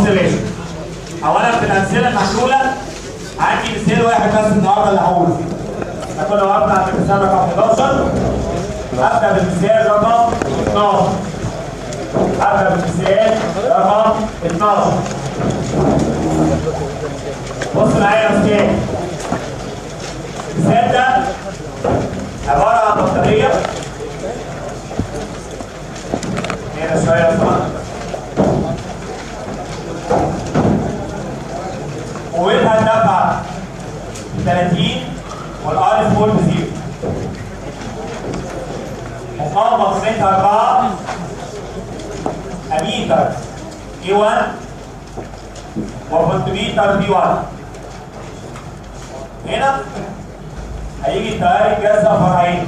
بص يا باشا، اولا في الامثله المحلوله عندي مثال واحد بس النهارده اللي هقوله. احنا كنا وقفنا عند المثال رقم 11. هبدا بالمثال رقم 12. هبدا بالمثال رقم 12. بص معايا يا استاذ. المثال ده عباره عن بطاريه هنا شويه يا صاحبي، قوتها الدفع 30 والار فول بزيرو. مقاومه قيمتها 4 اميتر A1 وفولتميتر B1. هنا هيجي التيار الجاز ده فرعين.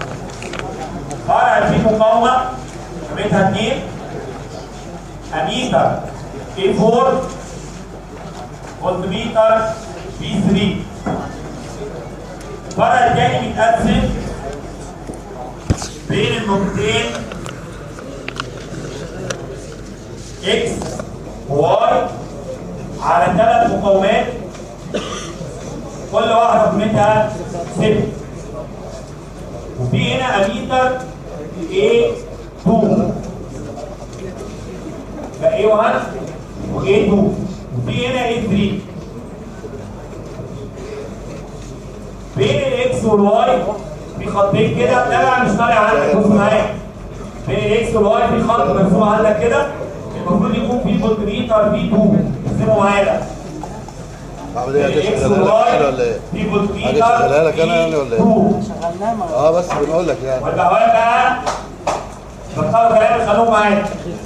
فرع فيه مقاومه قيمتها 2 اميتر A4 فولتميتر B3. الفرع الثاني بيتقسم بين النقطتين X و Y على 3 مقاومات كل واحدة قيمتها 6. وفي هنا اميتر A2 ده A1 و A2 وفي هنا A3. بين الاكس والواي في خطين كده، طالع مش طالع عندك، بص معايا. بين الاكس والواي في خط مرسوم عندك كده، المفروض يكون في فولتميتر B2. ارسمه معايا ده. عامل ايه؟ هتشغلها لك ولا ايه؟ في فولتميتر هتشغلها لك انا يعني ولا ايه؟ شغلناها بس بنقول لك يعني. والبهوات بقى بطلوا كلام خلوهم معايا.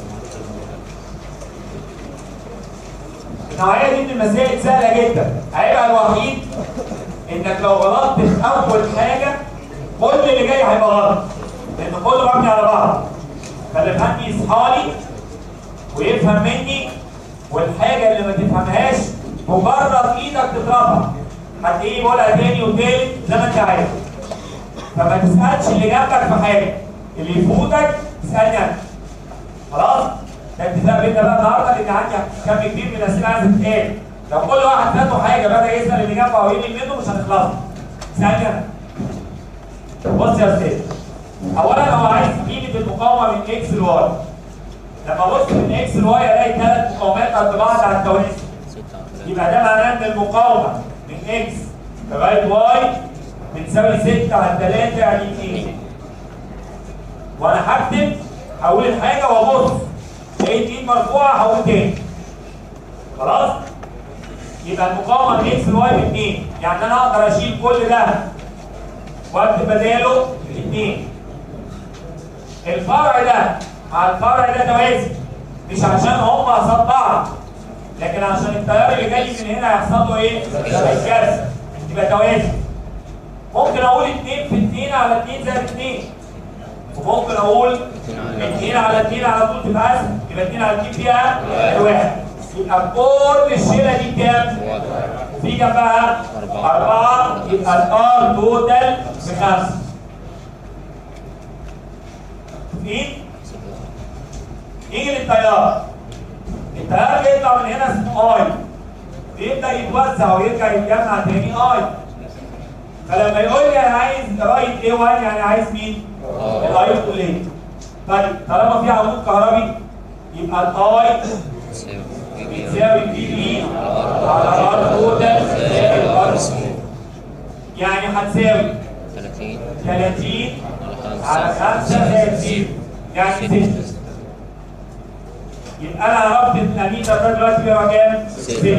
النوعيه دي من المسائل سهله جدا، عيبها الوحيد انك لو غلطت في اول حاجه كل اللي جاي هيبقى غلط، لان كله مبني على بعض. فاللي فهمني يصحى لي ويفهم مني، والحاجه اللي ما تفهمهاش مجرد ايدك تضربها هتلاقيه بيقولها تاني وتالت زي ما انت عايز. فما تسالش اللي جنبك في حاجه، اللي يفوتك تسالني انا. خلاص؟ ده اتفاق بينا بقى النهارده، لان عندي كم كبير من الاسئله عايزه تتقال. لو كل واحد فاته حاجه بدا يسال اللي جنبه او يميل منه مش هنخلص. ثانيه انا. بص يا استاذ، اولا هو عايز قيمه المقاومه من اكس لواي. لما ابص من اكس لواي الاقي 3 مقاومات قد بعض على التوازي. يبقى ده معناه ان المقاومه من اكس لغايه واي بتساوي 6 على 3 يعني 2. وانا هكتب هقول الحاجه وابص لقيت 2 مرفوعه هقول تاني. خلاص؟ يبقى المقاومه من اكس لواي ب 2، يعني انا اقدر اشيل كل ده واكتب بداله 2. الفرع ده مع الفرع ده توازي، مش عشان هم قصاد بعض، لكن عشان التيار اللي جاي من هنا هيحصل له ايه؟ هيتكسر، يبقى توازي. ممكن اقول 2 في 2 على 2 زائد 2، وممكن اقول 2 على 2 على طول تتقسم، يبقى 2 على 2 فيها 1. يبقى كل الشيله دي كام؟ وفي جنبها 4، يبقى الار توتال ب5. مين؟ يجي للتيار. التيار بيطلع من هنا اسمه اي، بيبدا يتوزع ويرجع يتجمع تاني اي. فلما يقول لي انا عايز رايت A1 يعني عايز مين؟ الاي كليه. طيب طالما في عمود كهربي يبقى الاي بتساوي بي على ار توتال زائد ار سمول، يعني هتساوي 30 على 5 زائد 0 يعني 6. يبقى انا عرفت ان الاميتر ده دلوقتي بيبقى كام؟ 6.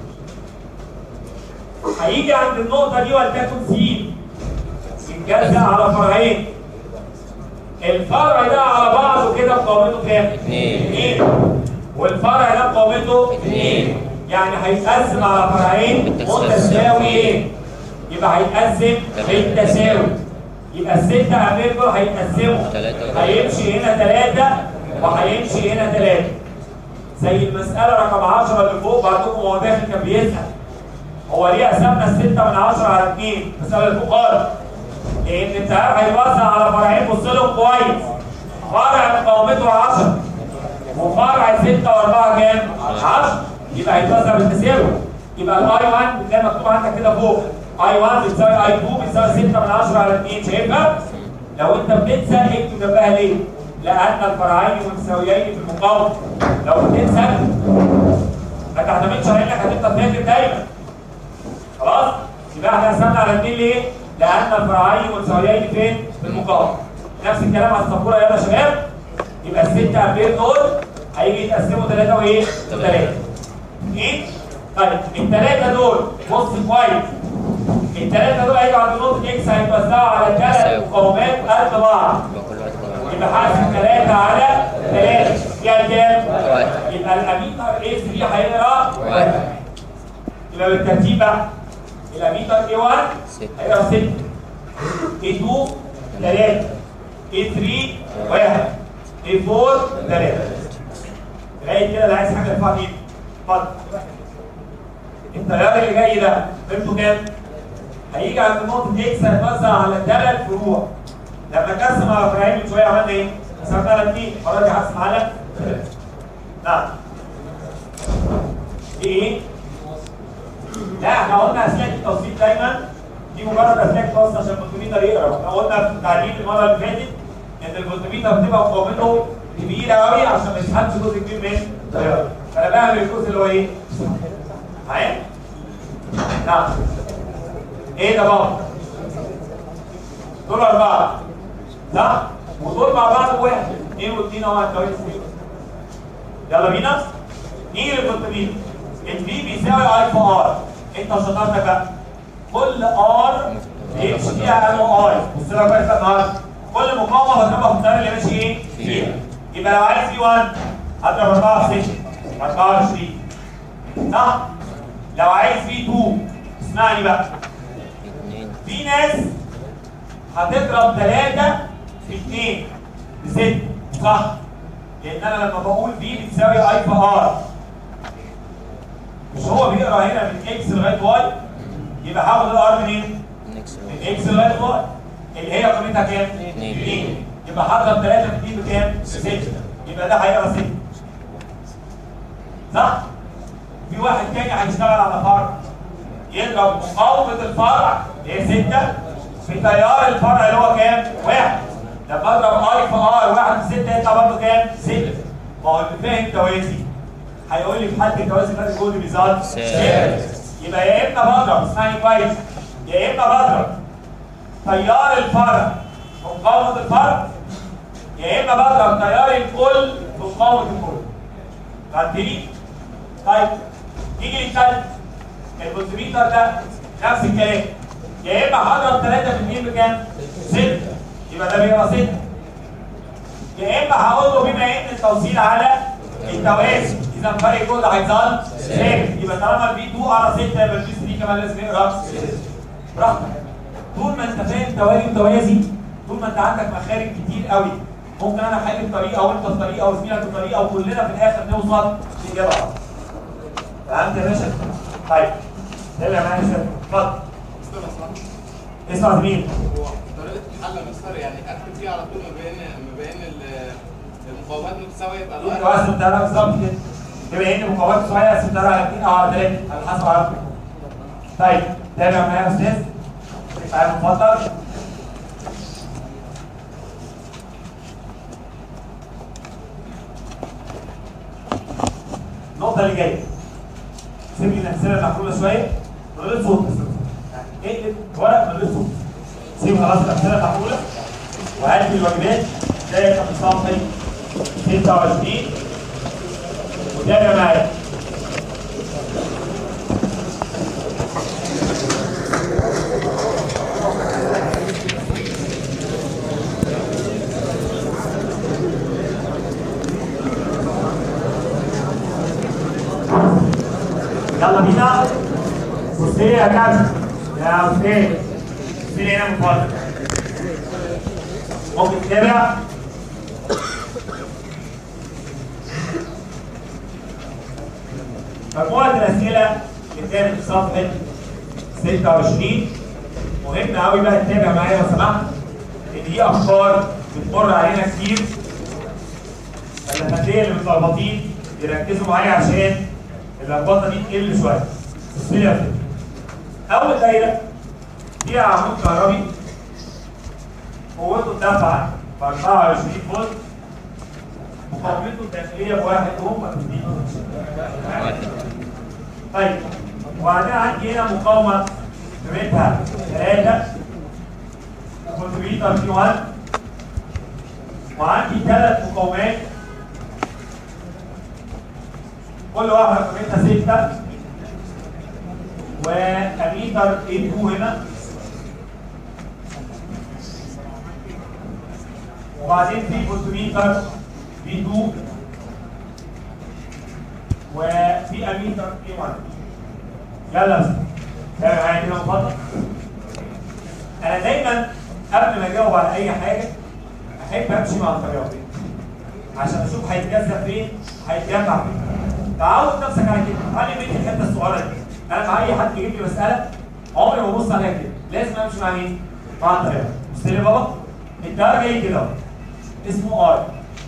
هيجي عند النقطه دي ولتكن س يتجزأ على فرعين. الفرع ده على بعضه كده مقاومته كام؟ 2. والفرع ده مقاومته 2، يعني هيتقسم على فرعين متساويين. يبقى هيتقسم بالتساوي. يبقى ال6 امبير دول هيتقسموا، هيمشي هنا 3 وهيمشي هنا 3. زي المسألة رقم 10 اللي فوق، بعضكم هو داخل كان بيسأل هو ليه قسمنا 6/10 على 2؟ المسألة اللي فوق خالص. لأن التيار هيوزع على فرعين، بص لهم كويس. فرع مقاومته 10 وفرع 6 و4 كام؟ 10. يبقى هيتوزع بالتساوي. يبقى الاي 1 زي ما مكتوب عندك كده فوق، اي 1 بتساوي اي 2 بتساوي 6 من 10 على 2. شايفها؟ لو انت بتنسى اكتب جنبها ليه؟ لان الفرعين متساويين في المقاومه. لو بتنسى ما تعتمدش على انك هتفضل فاكر دايما. خلاص؟ يبقى احنا قسمنا على 2 ليه؟ لان الفرعين متساويين فين؟ في المقاومه. نفس الكلام على السبوره يلا يا شباب. يبقى ال 6 امبير دول هيجي يتقسموا 3 وايه؟ 3. ايه؟ طيب الثلاثه دول بص كويس. الثلاثه دول هيجوا عند نقطه اكس هيتوزعوا على 3 مقاومات قد بعض. يبقى حاسب 3 على 3 فيها كام؟ يبقى الاميتر اي 3 هيقرا 1. يبقى بالترتيب بقى الاميتر اي 1 هيقرا 6 اي 2 3 اي 3 1 اي 4 3. لغايه كده اللي عايز حاجه يرفع ايده. اتفضل. التيار اللي جاي ده قيمته كام؟ هيجي عند نقطه اكس هيتوزع على 3 فروع. لما نقسم على فرعين من شويه عملنا ايه؟ قسمنا على 2، المره دي هقسم على 3. نعم. دي ايه؟ لا احنا قلنا اسلاك التوصيل دايما دي مجرد اسلاك توصل عشان الفولتميتر يقرا. احنا قلنا في التعليم المره اللي فاتت ان الفولتميتر بتبقى مقاومته كبيره قوي عشان ما يسحبش جزء كبير من التيار. فانا بعمل الجزء اللي هو ايه؟ معايا؟ نعم. ايه ده بقى؟ دول 4 صح؟ ودول مع بعض بواحد 2 و2 اهو هتساوي 0. يلا بينا نيجي للفولتميتر. الفي بيساوي اي في ار. انت وشطارتك بقى كل ار بيمشي فيها انه اي. بص لك كويس النهارده كل مقاومه بضربها في التيار اللي ماشي ايه؟ فيها. يبقى لو عايز في 1 هضرب 4 في 6 24 صح؟ لو عايز في 2 اسمعني بقى. في ناس هتضرب 3 في 2 ب 6 صح؟ لان انا لما بقول في بتساوي اي في ار مش هو بيقرا هنا من اكس لغايه واي، يبقى هاخد الار منين؟ من اكس لغايه واي اللي هي قيمتها كام؟ 2. يبقى هضرب 3 في 2 بكام؟ ب 6. يبقى ده هيقرا 6 صح؟ في واحد تاني هيشتغل على فرع يضرب مقاومه الفرع اللي هي 6 في تيار الفرع اللي هو كام؟ 1. لما اضرب اي في ار 1 في 6 يطلع برضه كام؟ 6. ما هو اللي فاهم توازي هيقول لي في حد التوازي ده الجهد بيزاد يبقى يا اما بضرب اسمعني كويس يا اما بضرب تيار الفرع في مقاومه الفرع يا اما بضرب تيار الكل في مقاومه الكل. فهمتني؟ طيب نيجي للثالث. الفولتميتر ده نفس الكلام يا اما هضرب 3 في 2 بكام؟ 6 يبقى ده بيبقى 6. يا اما هقول له بما ان التوصيل على التوازي اذا فرق الجهد هيظل 6 يبقى طالما البي 2 على 6 يبقى البي 3 كمان لازم يقرا 6. براحتك. طول ما انت فاهم توالي وتوازي طول ما انت عندك مخارج كتير قوي ممكن انا احل بطريقه وانت بطريقه وزميلك بطريقه وكلنا في الاخر نوصل لاجابه واحده. فهمت يا باشا؟ طيب تابع معايا يا شباب اتفضل. اسمع زميل. هو طريقه الحل مستر يعني اكتب فيها على طول ما بين المقاومات متساويه يبقى انت قسم تعالى بالظبط كده. بما ان المقاومات صغيره قسم تعالى على 2 او على 3 على حسب عرضك. طيب تابع معايا يا استاذ. تعالى اتفضل. النقطة اللي جاية. سيب لي الأمثلة المحلولة شوية من غير صوت بس. يعني اقلب ورق من غير صوت. سيب خلاص الأمثلة المحلولة وهات لي الواجبات زي ما صفحة 26 وتابع معايا. يلا بينا. بص لي يا كابتن يا استاذ. بص لي هنا من فضلك. ممكن تتابع؟ مجموعة الأسئلة اللي كانت في صفحة 26 مهم قوي بقى تتابع معايا لو سمحت، إن دي أفكار بتمر علينا كتير الأندية اللي متلخبطين يركزوا معايا عشان اللخبطة دي تقل شوية. بص لي يا فندم. أول دايرة فيها عمود كهربي قوته الدفعة ب 24 فولت، مقاومته الداخلية بواحد اوم. طيب وبعدين عندي هنا مقاومة قيمتها 3 فولتميتر في 1، وعندي 3 مقاومات كل واحدة قيمتها 6، واميتر A2 هنا، وبعدين في فولتميتر B2، وفي اميتر A1. يلا بس تابع معايا كده اتفضل. انا دايما قبل ما اجاوب على اي حاجه احب امشي مع الطريقه دي عشان اشوف هيتجزأ فين هيتجمع فين. تعود نفسك على كده، تعالي مني الحته الصغيره دي. انا مع اي حد يجيب لي مساله عمري ما ببص عليها كده، لازم امشي مع مين؟ مع الطريقه. بص لي بابا، الدرجه جاي كده اهو اسمه اي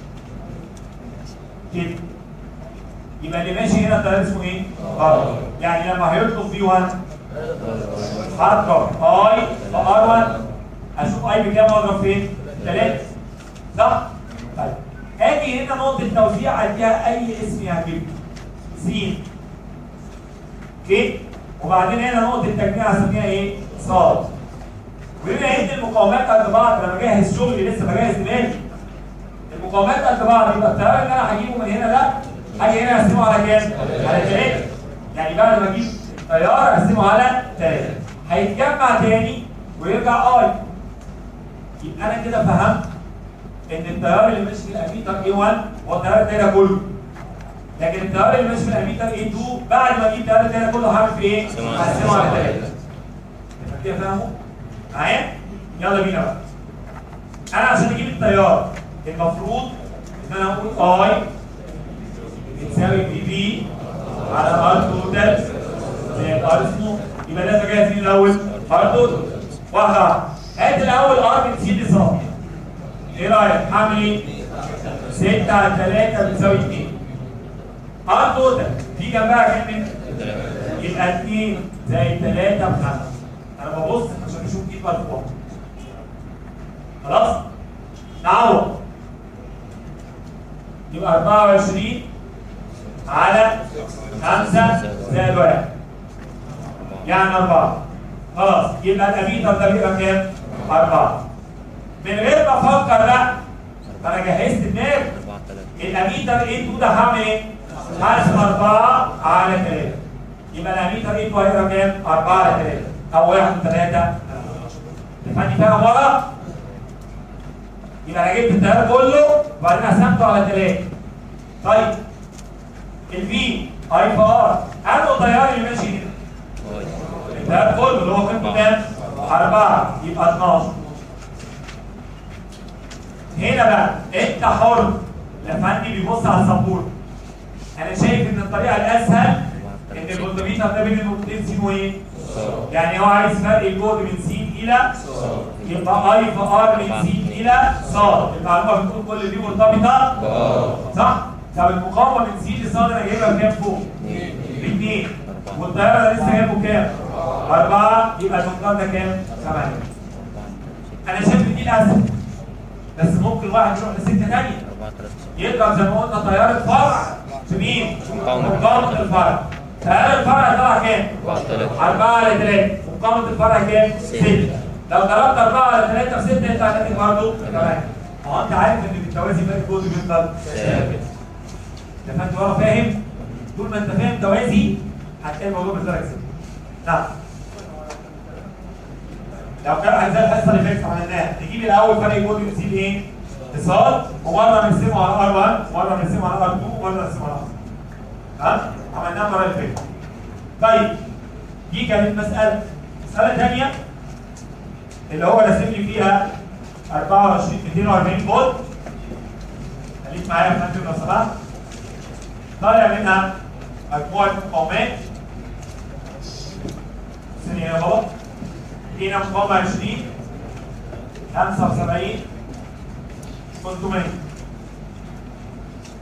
كده، يبقى اللي ماشي هنا الطريق اسمه ايه؟ ار. يعني لما هيطلب في 1 هضرب اي في ار 1، اشوف اي بكام واضرب فين؟ 3 صح؟ طيب اجي هنا نقطه توزيع اديها اي اسم يعجبني س اوكي، وبعدين هنا نقطه تجميع هسميها ايه؟ ص. وبما ان المقاومات قد بعض، انا بجهز شغلي لسه بجهز دماغي. المقاومات قد بعض، يبقى التيار اللي انا هجيبه من هنا ده هاجي هنا اقسمه على كام؟ على 3. يعني بعد ما اجيب تيار اقسمه على 3 هيتجمع تاني ويرجع اي. يبقى انا كده فهمت ان التيار اللي ماشي في الاميتر A1 هو تيار الدايره كله، لكن التيار اللي ماشي في الاميتر A2 بعد ما اجيب تيار الدايره كله هعمل في ايه؟ هقسمه على 3. يبقى كده فاهمه؟ معايا؟ يلا بينا بقى. انا عشان اجيب التيار المفروض ان انا اقول اي بتساوي بي بي على ار توتال زائد ار سموث. يبقى ده جاهز مين الاول؟ ار توتال. واحده واحده. هات الاول ار بتسيب لصاد. ايه رايك؟ هعمل ايه؟ 6 على 3 بتساوي 2. ار توتال دي جنبها كام؟ يبقى 2 زائد 3 ب 5. انا ببص عشان اشوف دي مرفوعه. خلاص؟ نعوض. يبقى 24 على 5 زائد 1 يعني 4. خلاص يبقى الاميتر ده بيبقى كام؟ 4. من غير ما افكر بقى انا جهزت دماغي. الاميتر A2 ده هعمل ايه؟ هقسم 4 على 3. يبقى الاميتر A2 هيبقى كام؟ 4 على 3 او 1 و 3. تفهمني فاهم ورا؟ يبقى انا جبت التيار كله وبعدين قسمته على 3. طيب الفي اي في ار انه التيار اللي ماشي هنا؟ التيار كله اللي هو قيمته كام؟ 4 يبقى 12. هنا بقى انت حر. الافندي بيبص على السبوره. انا شايف ان الطريقه الاسهل ان الفولتميتر ده بين النقطتين س وايه؟ يعني هو عايز فرق الجهد من س الى يبقى اي في ار من س الى ص. المعلومه بتقول كل دي مرتبطه صح؟ طب المقاومه من س لص انا جايبها بكام فوق؟ ب 2. والتيار انا لسه جايبه كام؟ 4. يبقى المقدار ده كام؟ 8. انا شايف دي الاسهل، بس ممكن واحد يروح لسكه ثانيه يضرب زي ما قلنا تيار الفرع في مين؟ مقاومه الفرع. تيار الفرع طلع كام؟ 4 على 3. مقاومه الفرع كام؟ 6. لو ضربت 4 على 3 في 6 يطلع ناتج برضه 8. هو انت عارف ان بالتوازي باقي الجهد بيفضل ثابت. ده فانت ورا فاهم؟ طول ما انت فاهم توازي هتلاقي الموضوع بالنسبه لك سهل. نعم. لو كان اجزاء الحصه اللي فاتت عملناها نجيب الاول فرق الجهد من س لايه؟ اتصال، ومره نقسمه على ار1 ومره نقسمه على ار2 ومره نقسمه على ار. ها؟ عملناها المره اللي فاتت. طيب دي كانت مساله ثانيه اللي هو راسم لي فيها 240 فولت. خليك معايا يا فندم لو سمحت. طالع منها مجموعه مقاومات. ثانيه يا بابا. هنا مقاومه 20 75 300.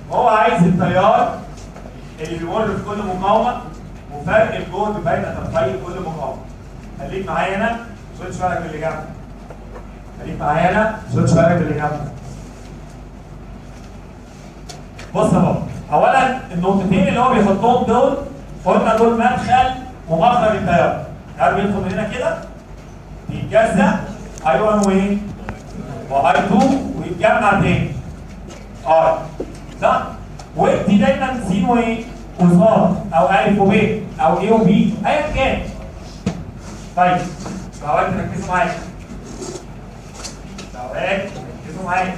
هو عايز التيار اللي بيمر في كل مقاومه وفرق الجهد بين طرفي كل مقاومه. خليك معايا هنا سويتش بالك اللي جنبك. خليك معايا هنا سويتش بالك اللي جنبك. بص يا بابا، اولا النقطتين اللي هو بيحطهم دول قلنا دول مدخل ومخرج التيار. التيار بيدخل من هنا كده بيتجزأ اي 1 وايه؟ واي 2 ويتجمع تاني ار صح؟ ودي دايما س وايه؟ وصاد او الف وب او اي وبي ايا كان. طيب دلوقتي ركزوا معايا. ركزوا معايا.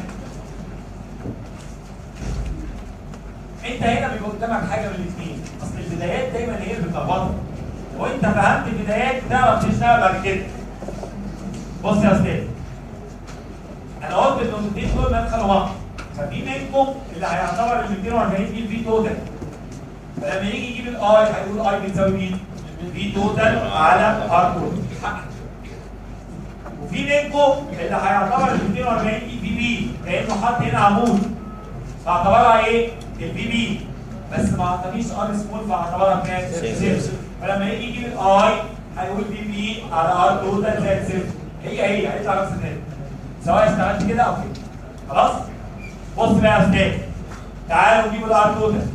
انت هنا بيبقى قدامك حاجه من الاثنين، اصل البدايات دايما هي اللي بتلخبطك. وانت فهمت البدايات تعرف تشتغل بعد كده. بص يا استاذ، انا قلت النقطتين دول مدخل ومخرج، ففي منكم اللي هيعتبر ال 240 دي الفي توتال. فلما يجي يجيب الاي هيقول اي بتساوي مين؟ في توتال على ار توتال. وفي منكم اللي هيعتبر ال 240 دي في بي لانه حط هنا عمود فاعتبرها ايه؟ البي بي بس ما اعطانيش ار سمول فاعتبرها كام؟ صفر. فلما يجي يجيب الاي هيقول بي بي على ار توتال زائد صفر. هي هيطلع نفس الناتج سواء اشتغلت كده او كده. خلاص؟ بص بقى يا استاذ، تعالوا نجيب الار توتال.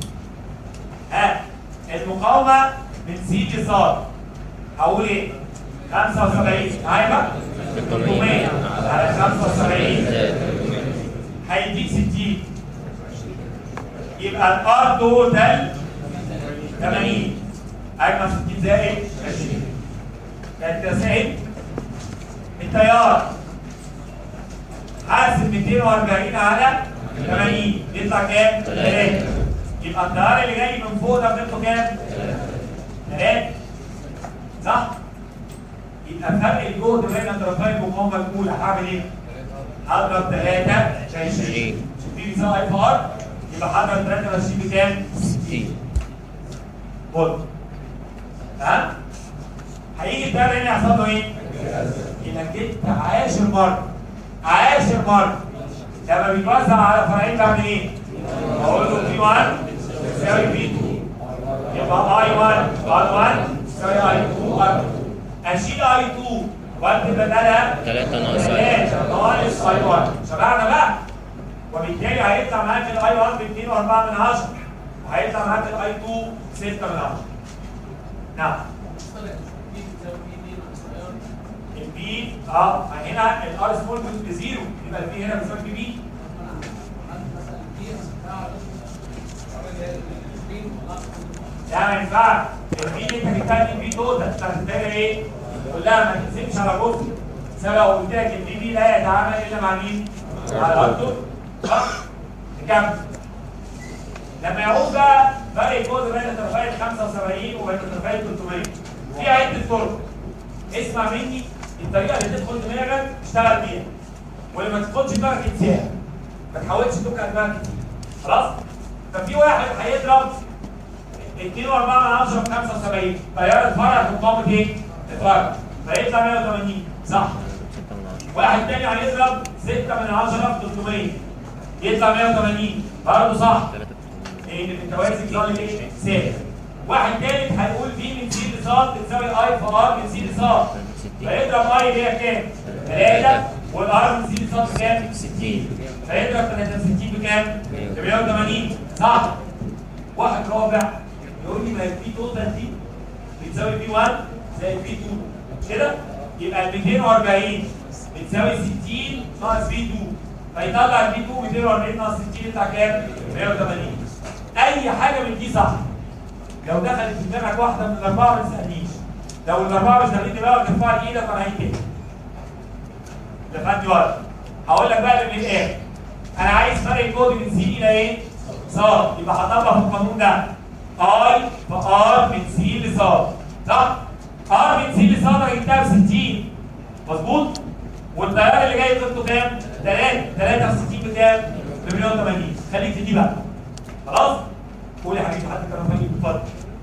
المقاومه من سي لصاد هقول ايه؟ 75 معايا بقى؟ 300 على 75 هيديك 60. يبقى الار توتال 80 اجمع 60 زائد 20 كانت 90. التيار حاسب 240 على 80 يطلع كام؟ 3. يبقى التيار اللي جاي من فوق ده قيمته كام؟ 3 صح؟ يبقى فرق الجهد بين طرفي المقاومه الاولى هعمل ايه؟ هضرب 3 في 20 دي بيساوي اي في ار يبقى هضرب 23 بكام؟ 60 فولت. ها؟ هيجي التيار هنا يحصل له ايه؟ يبقى جبت عاشر مرة لما بيتوزع على فرعين بعمل ايه؟ بقول له في 1 يساوي في 2 يبقى اي 1 ار 1 يساوي اي 2 ار 2. اشيل اي 2 واكتب بدلها 3 ناقص اي 1. شبعنا بقى. وبالتالي هيطلع معاك الاي 1 ب 2.4 وهيطلع معاك الاي 2 6 من 10. نعم. البي هنا الار سمول بزيرو يبقى البي هنا بيساوي بي بي. لا ما ينفعش. البي دي انت جبتها البي توتال انت هتديها ايه؟ تقول لها ما تقسمش على جزء. سبق وقلت لك البي بي لا يتعامل الا مع مين؟ مع الار صح؟ نكمل. لما يعود بقى فرق الجهد بين طرفي 75 وبين طرفي 300 في عده طرق. اسمع مني الطريقه اللي تدخل دماغك اشتغل بيها واللي ما تدخلش دماغك انساها. ما تحاولش توجع دماغك كتير. خلاص؟ ففي واحد هيضرب 2.4 في 75 تيار اتفرع في مقاومه ايه؟ اتفرع فيطلع 180 صح؟ واحد تاني هيضرب 6 في 300 يطلع 180 برضه صح؟ لان في التوازي بيظل ايه؟ ثابت. واحد تالت هيقول في من سي لصاد بتساوي اي في ار من سي لصاد فيضرب اي اللي هي كام؟ 3 والار من سي لصاد بكام؟ 60 فيضرب 63 بكام؟ ب 180 صح؟ واحد رابع يقول لي ما البي توتال دي بتساوي بي 1 زائد بي 2 كده؟ يبقى ال 240 بتساوي 60 ناقص بي 2 فيطلع البي 2 240 ناقص 60 يطلع كام؟ 180. اي حاجه من دي صح. لو دخلت في دماغك واحده من الاربعه ما تسالنيش. لو الاربعه مش داخلين دماغك ارفع ايدك وانا هيجي كده. لفت ورا. هقول لك بقى من الاخر. انا عايز فرق الجهد من سي الى ايه؟ صاد. يبقى هطبق في القانون ده. اي في ار من سي لصاد. صح؟ ار من سي لصاد انا جبتها ب 60. مظبوط؟ والتيار اللي جاي قيمته كام؟ 3 في 60 بكام؟ ب 180. خليك في دي بقى. خلاص؟ قول يا حبيبي حد كان فاهم اتفضل.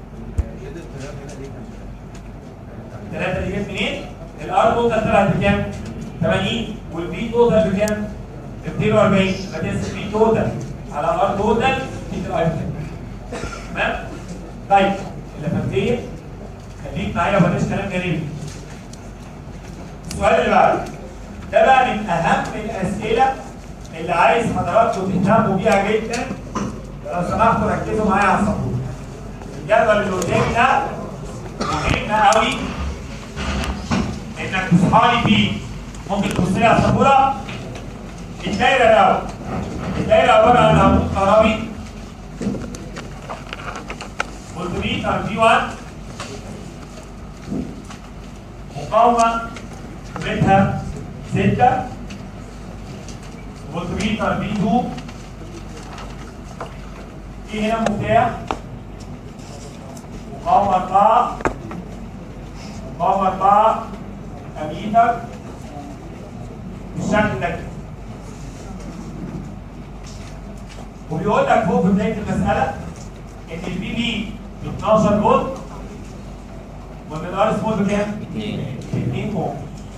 3 دي جت منين؟ الار توتال طلعت بكام؟ 80 والبي توتال بكام؟ ب 240 فتقسم بي توتال على ار توتال الاي تمام؟ طيب اللافنتيه خليك معايا وبلاش كلام جانبي. السؤال اللي بعده ده بقى من اهم الاسئله اللي عايز حضراتكم تهتموا بيها جدا. لو سمحتوا ركزوا معايا على السبوره. الجدول اللي قدامي ده مهم قوي انك تصحى لي فيه. ممكن تبص لي على السبوره. الدايره الاول، الدايره عباره عن عمود كهربي فولتميتر في 1 مقاومه قيمتها 6 فولتميتر في 2 في هنا مفتاح مقاومه 4 مقاومه 4 اميتر بالشكل ده. وبيقول لك فوق في بدايه المساله ان البي بي ب 12 فولت وان الار سمول بكام؟ 2 فولت.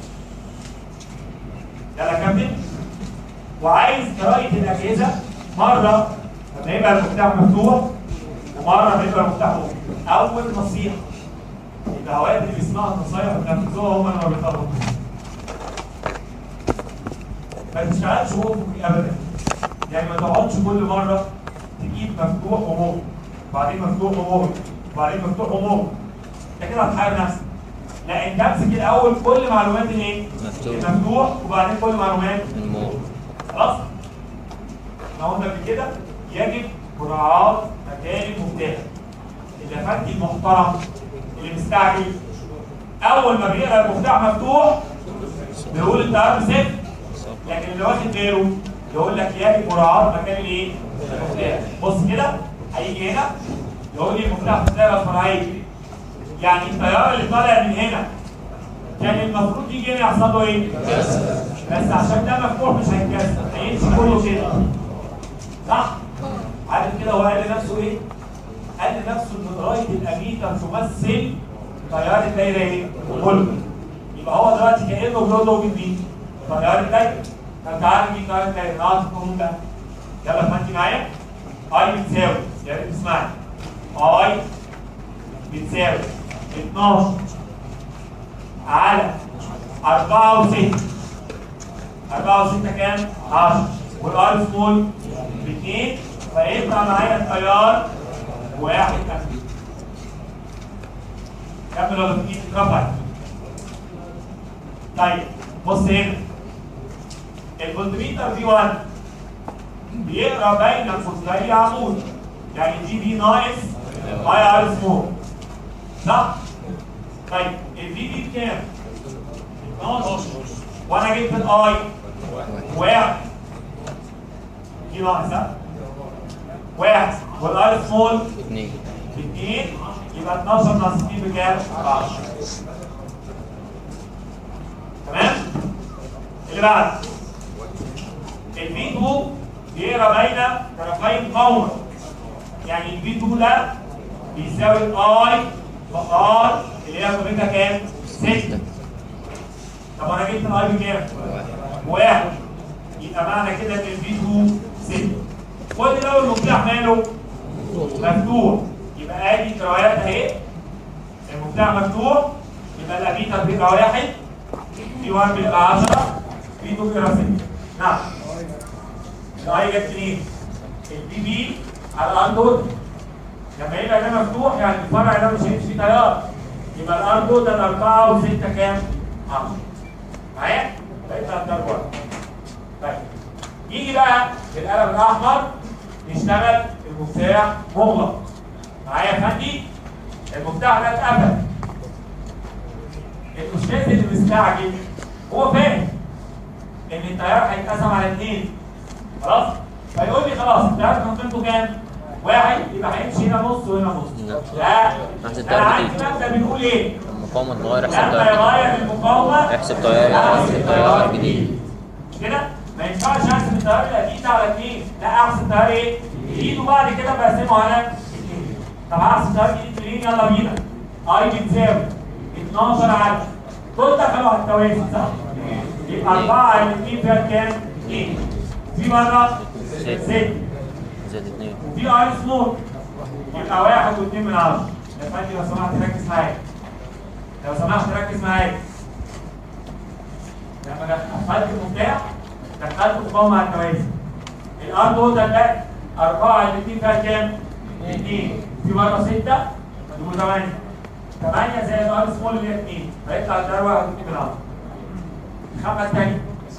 يلا كمل. وعايز قراءه الاجهزه مره لما يبقى المفتاح مفتوح ومره لما يبقى المفتاح مفتوح. اول نصيحه الدعوات اللي بيسمعوا النصايح وبينفذوها هم لما بيطلبوا. ما تشتغلش افقي ابدا. يعني ما تقعدش كل مره تجيب مفتوح ومغلق وبعدين مفتوح ومغلق وبعدين مفتوح ومغلق. انت كده هتحير نفسك. لا انت امسك الاول كل معلومات الايه؟ المفتوح وبعدين كل معلومات المغلق. خلاص؟ احنا قلنا قبل كده يجب مراعاه مكان المفتاح. اللافندي المحترم اللي مستعجل اول ما بيقرا المفتاح مفتوح بيقول التيار صفر، لكن اللي واخد باله يقول لك يجب مراعاه مكان الايه؟ المفتاح. بص كده هيجي هنا يقول لي المفتاح في الدايره الفرعيه. يعني التيار اللي طالع من هنا كان المفروض يجي هنا يحصل له ايه؟ بس عشان ده مفتوح مش هيتكسر، هيمشي كله كده. صح؟ عارف كده هو قال لنفسه ايه؟ قال لنفسه ان قرايه الاميتر تمثل تيار الدايره ايه؟ كله. يبقى هو دلوقتي كانه بيقول له مين؟ تيار الدايره. طب تعالى نجيب تيار الدايره، نقعد في القانون ده. يلا فهمتي معايا؟ اي بتساوي، يا ريت تسمعني. اي بتساوي 12 على 4 و6. 4 و6 كام؟ 10. والار سمول ب 2 فيطلع معايا التيار 1 امبير. كمل ولا في اترفع. طيب بص هنا الفولتميتر في 1 بيقرا بين قطري عمود، يعني دي في ناقص اي ار سمول. صح؟ طيب الفي بي بكام؟ 12 وانا جبت الاي 1 دي ناقص ها؟ 1 والار سمول 2 يبقى 12 ناقص 2 بكام؟ 10. تمام؟ اللي بعده الفي 2 بيقرا بين طرفي مقاومه، يعني الفي 2 ده بيساوي الاي فار اللي هي قيمتها كام؟ 6. طب انا جبت الاي بكام؟ 1. يبقى معنى كده ان الفي 2 6. خد الاول المفتاح ماله؟ مفتوح. يبقى ادي قراءات اهي. المفتاح مفتوح يبقى الاميتر بيبقى 1 في 1 بيبقى 10 في 2 بيبقى 6. نعم. الاي جت منين؟ البي بي على الار لما يبقى ده مفتوح يعني الفرع ده مش هيمشي فيه تيار. يبقى الار توتال 4 و6 كام؟ 10. معايا؟ بقيت هتضرب ورا. طيب يجي بقى بالقلم الاحمر نشتغل المفتاح مغلق. معايا يا فندي؟ المفتاح ده اتقفل. الاستاذ اللي مستعجل هو فاهم ان التيار هيتقسم على 2. خلاص؟ فيقول لي خلاص التيار كان قيمته كام؟ 1 يبقى هيمشي هنا نص وهنا نص. لا انا عندي مبدا بنقول ايه؟ المقاومه اتغير لما يغير المقاومه احسب تيار جديد. كده ما ينفعش احسب التيار القديم ده على 2، لا احسب تيار ايه؟ جديد وبعد كده بقسمه على 2. طب هحسب تيار جديد منين؟ يلا بينا. اي بتساوي 12 على دول دخلوا على التوازي صح؟ يبقى 4 على 2 فيها كام؟ 2. في مره 6 زائد 2 وفي ار سمول يبقى 1 و2 من 10. يا فندم لو سمحت ركز معايا. لو سمحت ركز معايا. لما دخلت المفتاح دخلت مقاومه على التوازي. الار توتال ده 4 2 فيها كام؟ 2 في مره 6 تقول 8 8 زائد ار سمول اللي هي 2 فيطلع الدار 1 و2 من 10. الخامه الثانيه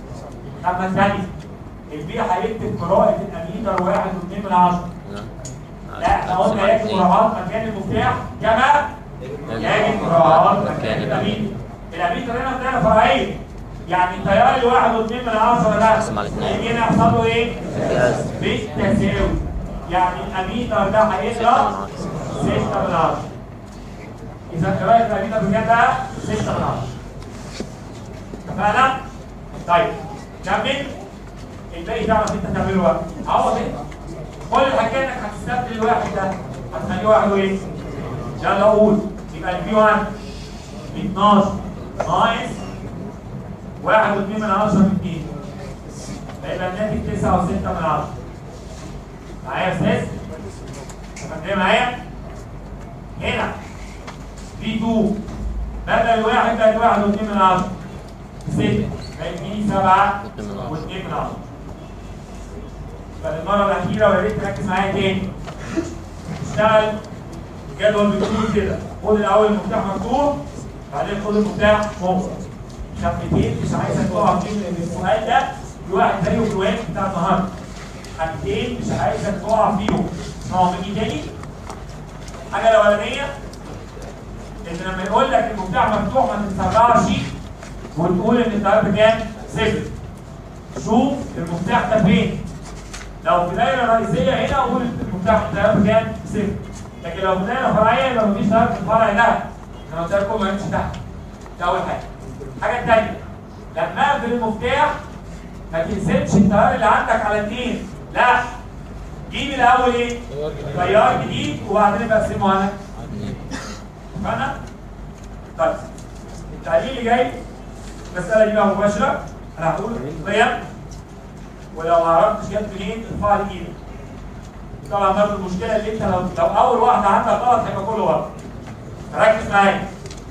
البي هيكتب قراءه الاميتر 1 و2 من 10. لا احنا قلنا يجب مراعاه مكان المفتاح كما يجب مراعاه مكان الاميتر. الاميتر هنا بتاعنا فرعيه يعني التيار اللي 1 و2 من 10 ده هيجي هنا يحصل له ايه؟ بالتساوي. يعني الاميتر ده هيضرب 6 من 10. اذا قراءه الاميتر بكام بقى؟ 6 من 10. اتفقنا؟ طيب كمل. الباقي تعرف انت تعمله بقى. عوض انت. كل الحكايه انك هتستبدل الواحد ده هتخليه واحد وايه؟ يلا قول. يبقى البي 1 ب 12 ناقص 1 و2 من 10 من 2 هيبقى الناتج 9 و6 من 10. معايا يا استاذ؟ فاكرين معايا؟ هنا بي 2 بدل الواحد بقت 1 و2 من 10 6 هيديني 7 و2 من 10. فالمره الاخيره ويا ريت تركز معايا تاني. اشتغل جدول بتقول كده. خد الاول المفتاح مفتوح بعدين خد المفتاح مغلق. شفتين مش عايزك تقع فيهم لان السؤال ده في واحد زيه في الواجب بتاع النهارده. حاجتين مش عايزك تقع فيهم. اسمعوا مني تاني. الحاجه الاولانيه ان لما يقول لك المفتاح مفتوح ما تتسرعش وتقول ان التيار بكام؟ 0. شوف المفتاح ده فين. لو في دايره رئيسيه هنا اقول المفتاح التيار بكام؟ 0. لكن لو في دايره فرعيه يبقى مفيش تيار في الفرع ده. انا قلت لكم ما يمشي تحت. ده اول حاجه. الحاجه الثانيه لما اقفل المفتاح ما تنسبش التيار اللي عندك على 2. لا جيب الاول ايه؟ تيار جديد وبعدين بقسمه على 2. اتفقنا؟ طيب التعليل اللي جاي المساله دي بقى مباشره. انا هقول قيم ولو ما عرفتش جت منين ارفع لي ايدك. طبعا برضه المشكله اللي انت لو اول واحده عندك غلط هيبقى كله غلط. ركز معايا.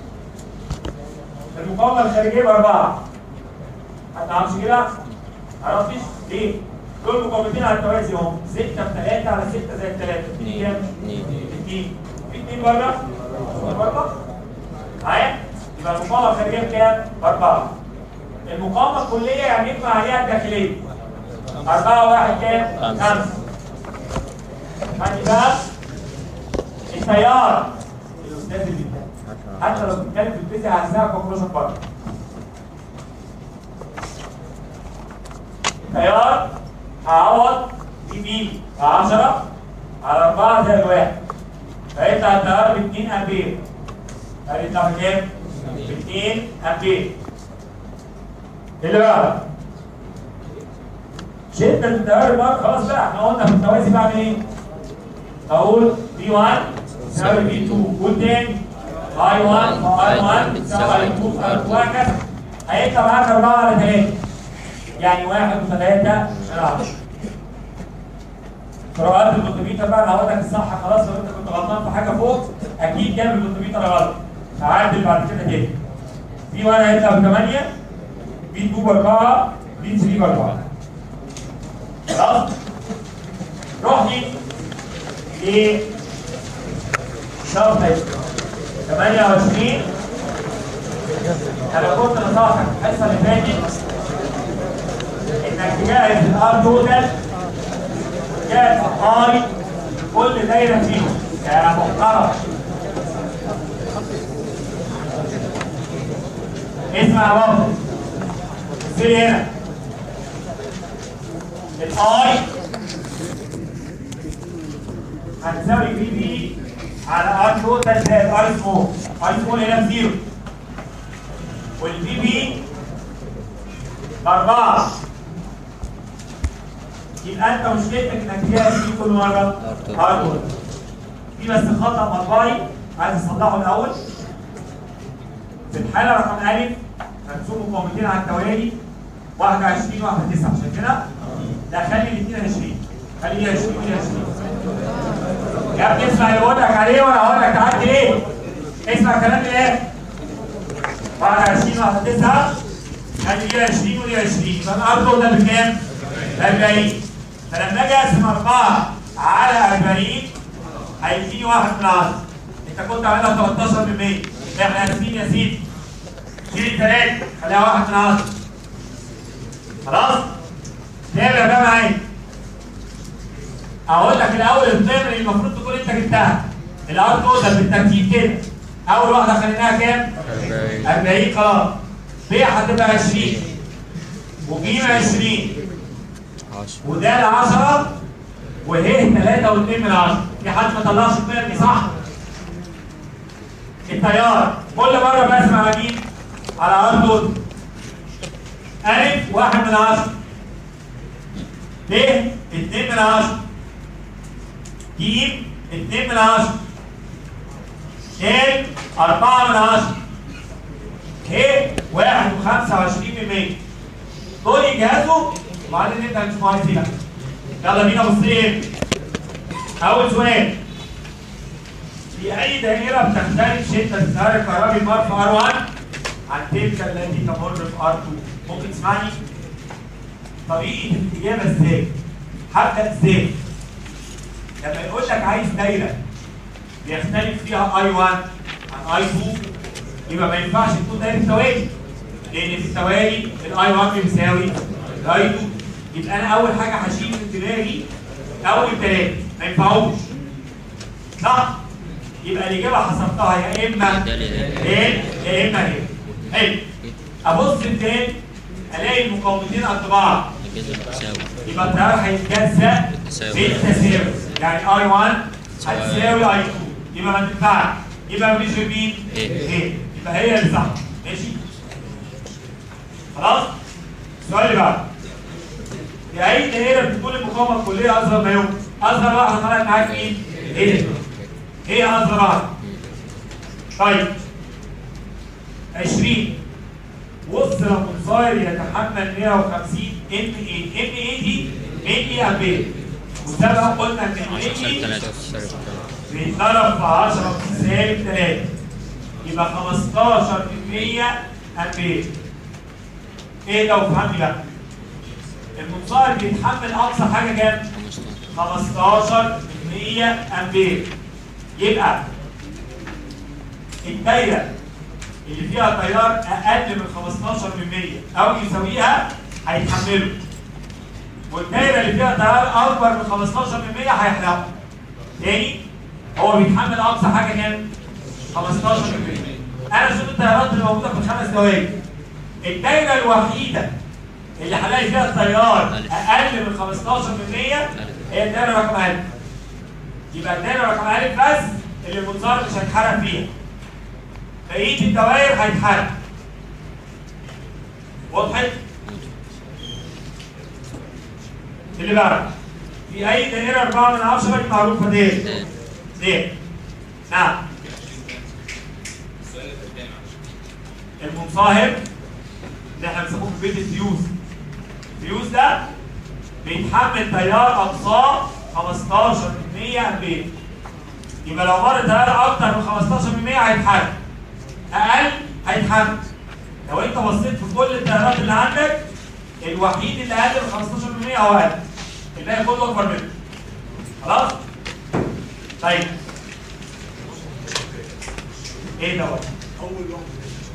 المقاومه الخارجيه ب4. حد ما عرفش كده؟ عرفتش؟ ليه؟ دول مقاومتين على التوازي اهم 6 في 3 على 6 زائد 3 في كام؟ 2. في 2 بره؟ بره؟ معايا؟ يبقى المقاومه الخارجيه بكام؟ ب4. المقاومه الكليه يعني يجمع عليها الداخليه. 4 1 كام؟ 5. هاتي بقى التيار الاستاذ اللي حتى لو بتتكلم في الفيزياء هتسمعك كونكلوجن بره. التيار هعوض دي بي 10 على 4 زائد 1 فيطلع التيار ب 2 امبير. هيطلع بكام؟ ب 2 امبير. اللي بعده شدة التيار بقى خلاص بقى احنا قلنا في التوازي بعمل ايه؟ اقول بي 1 تساوي بي 2 قول تاني اي 1 اي 1 تساوي اي 2 وهكذا. هيطلع معاك 4 على 3 يعني 1 و3 من 10. قراءات البوتوميتر بقى انا هقول لك الصح خلاص. لو انت كنت غلطان في حاجه فوق اكيد جاب البوتوميتر غلط. هعدل بعد كده تاني. بي 1 هيطلع ب 8 بي 2 ب 4 بي 3 ب 4. خلاص؟ روح لي صفحة 28. انا كنت نصحك الحصه اللي فاتت انك تجهز الار توتال جهز اي كل دايره فيهم يا محترم. اسمع يا بابا بصي هنا الاي هتساوي بي بي على ار توتال زائد ار سمول. ار سمول هنا بزيرو والبي بي ب4. يبقى انت مشكلتك انك تجهز دي كل مره ار توتال. في بس خطا مطبعي عايز تصلحه الاول. في الحاله رقم ا هنشوف مقاومتين على التوالي 21 و 9 عشان كده ده خلي الاثنين 20 خليه 20 يا ابني اسمع اللي بقول لك عليه وانا هقول لك تعدي ليه. اسمع كلامي ايه؟ 21 واحد 9 ادي دي 20 ودي 20 يبقى الارض ده بكام؟ ب 40. فلما اجي اقسم 4 على 40 هيديني 1 من 10. انت كنت عاملها 13%. احنا قاسمين يا سيدي. شيل 3 خليها 1 من 10. خلاص؟ تابع بقى معايا. اقول لك الاول القيم اللي المفروض تكون انت جبتها. الار توتال بالترتيب كده. اول واحده خليناها كام؟ 40 خلاص. ب هتبقى 20 وج 20 ود 10 وه 3.2 من 10. في حد ما طلعش القيم دي صح؟ التيار كل مره بقسم على مين؟ على ار توتال. ألف 1 من 10 ب 2 من 10 ج 2 من 10 ال 4 من 10 ه 1.25%. دول يجهزوا وبعدين نبدا نشوف عايز ايه. يلا بينا بص ايه. اول سؤال. في اي دائره بتختلف شده التيار الكهربي المار في R1 عن تلك التي تمر في R2؟ ممكن تسمعني؟ طريقه الاجابه ازاي؟ هبدا ازاي؟ لما يقول لك عايز دايره بيختلف فيها I1 عن I2 يبقى ما ينفعش تكون دايره توالي. لان في التوالي I1 بيساوي I2. يبقى انا اول حاجه هشيل من دماغي اول 3 ما ينفعوش. صح؟ يبقى الاجابه حسبتها يا اما د يا اما ه. حلو. ابص للتاني الاقي المقاومتين قد بعض. يبقى التيار هيتجزأ بالتساوي. يعني I1 هتساوي I2 يبقى ما تنفعش. يبقى مفيش غير مين؟ ه. يبقى هي اللي صح. ماشي؟ خلاص؟ السؤال اللي بعده. في اي دائره بتكون المقاومه الكليه اصغر ما يمكن. اصغر واحده طلعت معاك مين؟ ايه؟ هي اصغر واحده. طيب 20 وصل منصار يتحمل 150 MA دي ملي امبير. وسبق قلنا ان الملي بيتضرب في 10 سالب 3 يبقى 15% امبير. ايه ده وفهمني بقى. المنصار بيتحمل اقصى حاجه كام؟ 15% امبير. يبقى الدايره اللي فيها تيار اقل من 15% او يساويها هيتحمله. والدايره اللي فيها تيار اكبر من 15% هيحرقه. تاني هو بيتحمل اقصى حاجه كام؟ 15%. انا شفت التيارات اللي موجوده في الخمس دوائر. الدايره الوحيده اللي هلاقي فيها التيار اقل من 15% هي الدايره رقم 1000. يبقى الدايره رقم 1000 بس اللي المنظار مش هيتحرك فيها. بقيه الدوائر هيتحرك. وضحت؟ اللي بعده. في اي دائره 4 من 10 دي معروفه دي. نعم. المنصهر اللي احنا بنسموه في بيت الفيوز. الفيوز ده بيتحمل تيار اقصاه 15% امبير. يبقى لو مر تيار اكتر من 15% هيتحرك. اقل هيتحمل. لو انت بصيت في كل التيارات اللي عندك الوحيد اللي اقل من 15% هو اقل. الباقي كله اكبر منه. خلاص؟ طيب. ايه ده بقى؟ اول واحد.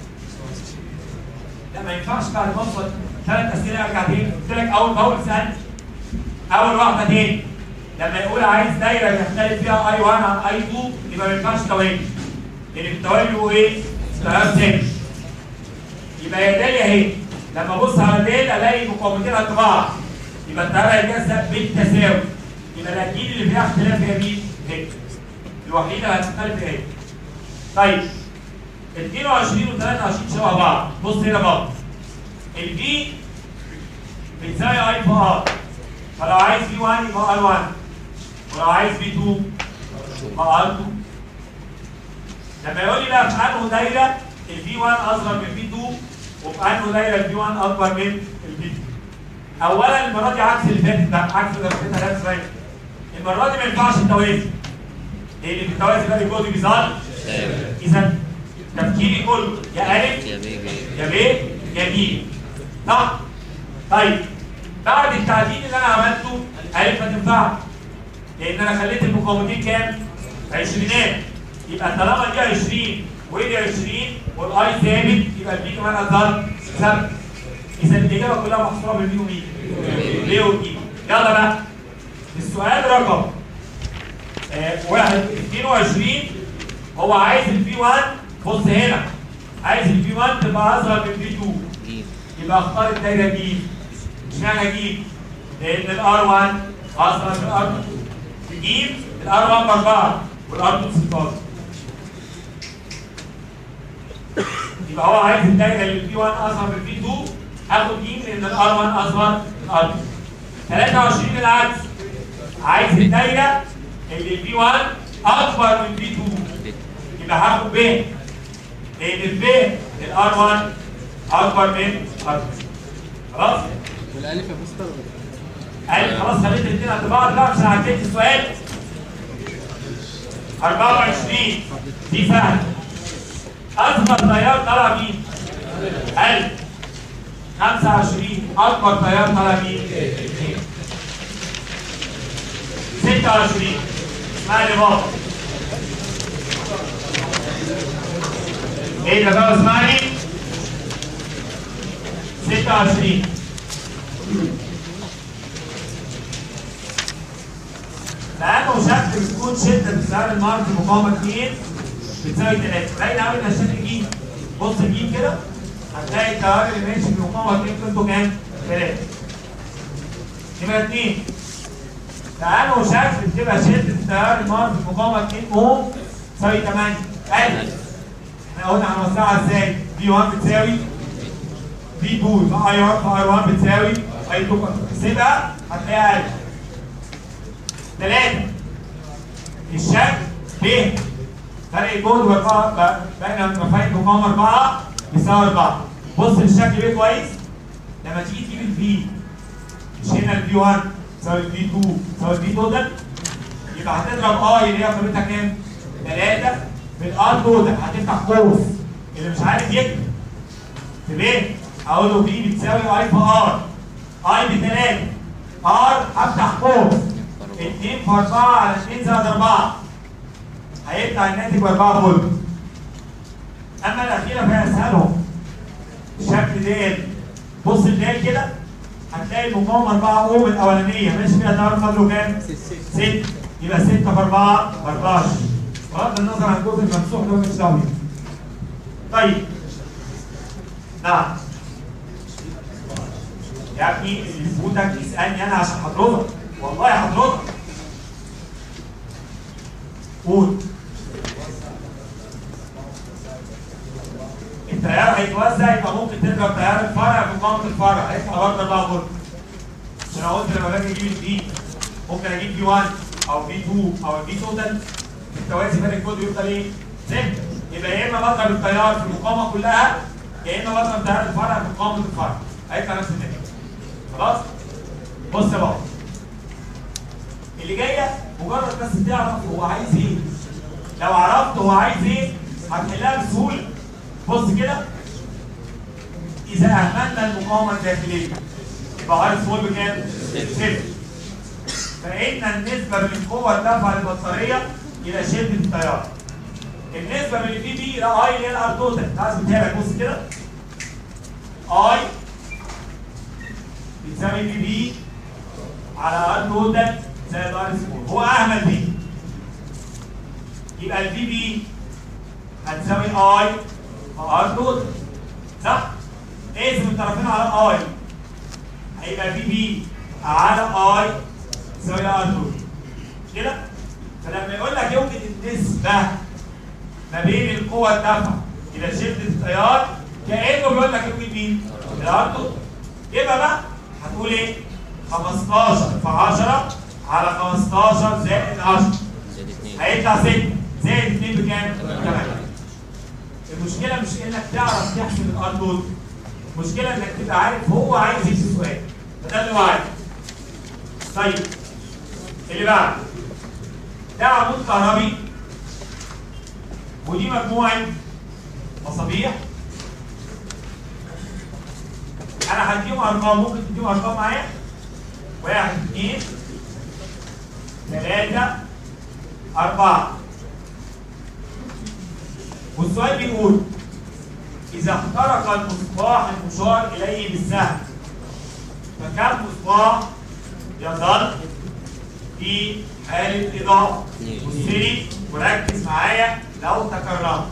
لا ما ينفعش بعد ما اوصل 3 اسئله ارجع تاني. قلت لك اول باول سالني. اول واحده تاني. لما يقول عايز دايره يختلف فيها I1 عن I2 يبقى ما ينفعش توالي. لان في التوالي هو ايه؟ تيار ثابت. يبقى يا دال يا هي. لما ابص على دال الاقي مقاومتين قد بعض. يبقى التيار هيتجزأ بالتساوي. يبقى الاكيد اللي فيها اختلاف هي مين؟ هي. الوحيده اللي هتختلف هي. طيب 22 و 23 شبه بعض. بص هنا بقى. البي بتساوي اي في ار. فلو عايز بي 1 يبقى ار 1. ولو عايز بي 2 يبقى ار 2. لما يقول لي بقى في انه دايره البي 1 اصغر من بي 2 وفي انه دايره البي 1 اكبر من البي 2. اولا المره دي عكس اللي فاتت بقى، عكس اللي فاتت. المره دي ما ينفعش التوازي، لان في التوازي بقى الجهد بيظهر. اذا تفكيري كله يا الف يا بي يا ب يا ج، صح؟ طيب بعد التعديل اللي انا عملته الف ما تنفعش، لان انا خليت المقاومتين كام؟ عشرينات، يبقى طالما دي 20 ودي 20 والاي ثابت يبقى البي كمان هتظهر ثابت. اذا الاجابه كلها محصوره بالبي ومين؟ بي وجي. يلا بقى السؤال رقم 22 هو عايز البي 1. بص هنا عايز البي 1 تبقى اصغر من البي 2، يبقى اختار الدايره ج. اشمعنى ج؟ لان الار 1 اصغر من الار 2. ج الار 1 ب 4 والار 2 16، يبقى هو عايز الدايره اللي البي 1 اصغر من البي 2، هاخد ج لان الار 1 اصغر من الار 2. 23 العكس، عايز الدايره اللي البي 1 اكبر من البي 2، يبقى هاخد ب لان الب الار 1 اكبر من ار 2. خلاص؟ والالف يا مستر الف خلاص خليت الاثنين قد بعض بقى عشان عديت السؤال. 24 دي سهله، اصغر تيار طالع مين؟ 1000. 25 اكبر تيار طالع مين؟ 26 اسمعني يا بابا. ايه ده بقى اسمعني؟ 26 لانه شكل بتكون شده سعر المارك مقاومه 2 بتساوي 3، باين قوي ان الشكل ج. بص ج كده هتلاقي التيار اللي ماشي بمقاومه 2 قيمته كام؟ 3. يبقى 2 لانه شكل بتبقى شده التيار المارك مقاومه 2 اوم تساوي 8. احنا قلنا هنوزعها ازاي؟ بي 1 بتساوي بي 2، يبقى اي 1 في اي 1 بتساوي اي 2. تحسبها هتلاقيها 1000. 3 الشكل ب فرق الجهد بين مفاهيم مقاومه 4 بيساوي 4. بص الشكل ب كويس، لما تيجي تجيب الفي مش هنا الفي 1 تساوي الفي 2 تساوي الفي توتال، يبقى هتضرب اي اللي هي قيمتها كام؟ 3 في الار توتال، هتفتح قوس اللي مش عارف يكتب في ب اقول له في بتساوي اي في ار، اي ب 3 ار هفتح قوس 2 في 4 على 2 زائد 4 هيطلع الناتج ب 4 فولت. اما الاخيره فهي اسهلهم. الشكل د بص الدال كده هتلاقي المقاومه 4 اوم الاولانيه ماشي فيها تيار قدره كام؟ 6، يبقى 6 في 4 ب 14 بغض النظر عن الجزء الممسوح ده مش دعوه. طيب نعم يا ابني اللي يفوتك اسالني انا عشان حضرتك، والله حضرتك قول. التيار هيتوزع، يبقى ممكن تضرب تيار الفرع في مقاومه الفرع هيطلع برضه 4 فولت. عشان انا قلت لما باجي اجيب البي ممكن اجيب بي 1 او بي 2 او البي توتال التوازي فرق الجهد يفضل ايه؟ صفر. يبقى يا اما بضرب التيار في المقاومه كلها يا اما بضرب تيار الفرع في مقاومه الفرع، هيطلع نفس النتيجه. خلاص؟ بص يا بابا اللي جايه مجرد بس تعرف هو عايز ايه. لو عرفت هو عايز ايه هتحلها بسهوله. بص كده اذا اهملنا المقاومه الداخليه يبقى ار سمول بكام؟ 0. فإن النسبه من قوه الدفع للبطاريه الى شده التيار. النسبه من البي بي الى اي اللي هي الار توتال، تعال اثبتها لك. بص كده اي بتساوي بي بي على ار توتال زائد ار سمول، هو اهمل بي. يبقى البي بي هتساوي اي ار توتال، صح؟ اقسم الطرفين على اي هيبقى بي بي على اي تساوي ار توتال كده. فلما يقول لك يوجد النسبه ما بين القوه الدفع الى شده التيار كانه بيقول لك يوجد مين؟ الار توتال. يبقى بقى هتقول ايه؟ 15 في 10 على 15 زائد 10 هيطلع 6 زائد 2 بكام؟ 8. المشكله مش انك تعرف تحسب الار توتال، المشكله انك تبقى عارف هو عايز ايه في السؤال، فده اللي هو عايزه. طيب اللي بعد ده عمود كهربي ودي مجموعه مصابيح. انا هديهم ارقام، ممكن تديهم ارقام معايا؟ 1 2 3 4. والسؤال بيقول إذا اخترق المصباح المشار إليه بالسهم فكم مصباح يظل في حالة إضاءة؟ بصلي وركز معايا لو تكررت.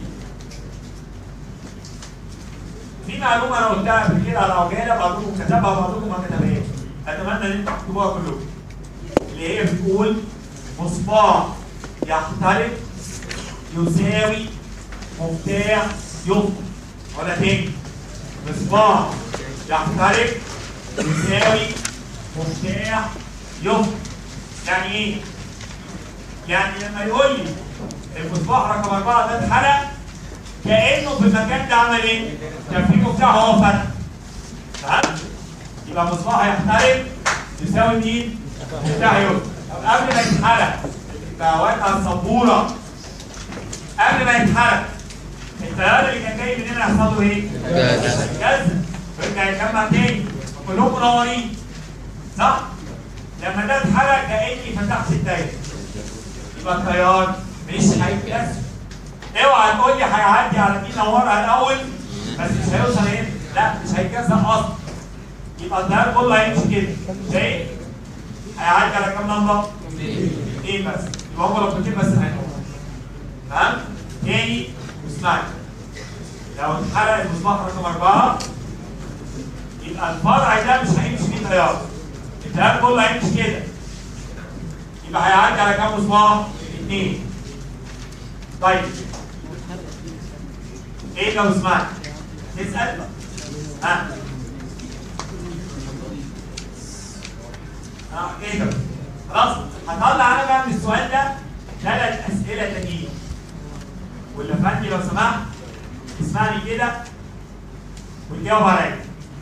في معلومة أنا قلتها قبل كده على عجالة، بعضكم كتبها بعضكم ما كتبهاش. أتمنى إن أنتوا تكتبوها كلكم. اللي هي بتقول مصباح يخترق يساوي مفتاح يفضل. ولا تاني، مصباح يخترق يساوي مفتاح يفضل. يعني ايه؟ يعني لما يقول لي المصباح رقم 4 ده اتحرق كأنه في المكان ده عمل ايه؟ كان في مفتاح هو فتح. تمام؟ يبقى مصباح يخترق يساوي مين؟ مفتاح يفضل. طب قبل ما يتحرق يبقى وقت على السبورة قبل ما يتحرق التيار اللي كان جاي من هنا هيحصل له ايه؟ يتجزأ ويرجع يجمع تاني. كلهم منورين صح؟ لما ده اتحرق كأني فتحت الدايره. يبقى التيار مش هيتجزأ. اوعى تقول لي هيعدي على دي نورها الاول بس مش هيوصل هنا، لا مش هيتجزأ اصلا. يبقى التيار كله هيمشي كده، شايف؟ هيعدي على كام لمبه؟ 2 بس. يبقى هم لمبتين بس هينوروا. تمام؟ تاني اسمعي، لو اتحرق المصباح رقم 4 يبقى الفرع ده مش هيمشي فيه تيار، التيار كله هيمشي كده. يبقى هيعدي على كام مصباح؟ 2. طيب ايه لو اسمعي تسأل؟ ايه ده؟ خلاص هطلع انا بقى من السؤال ده 3 اسئله تانيين. واللي فاتني لو سمحت اسمعني كده وتجاوب عليا.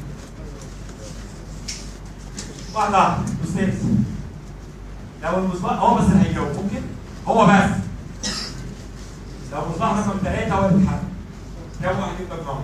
واحدة أستاذ، لو المصباح هو بس اللي هيجاوب، ممكن؟ هو بس. لو المصباح رقم 3 هو اللي اتحرق، كام واحد يبقى بنار؟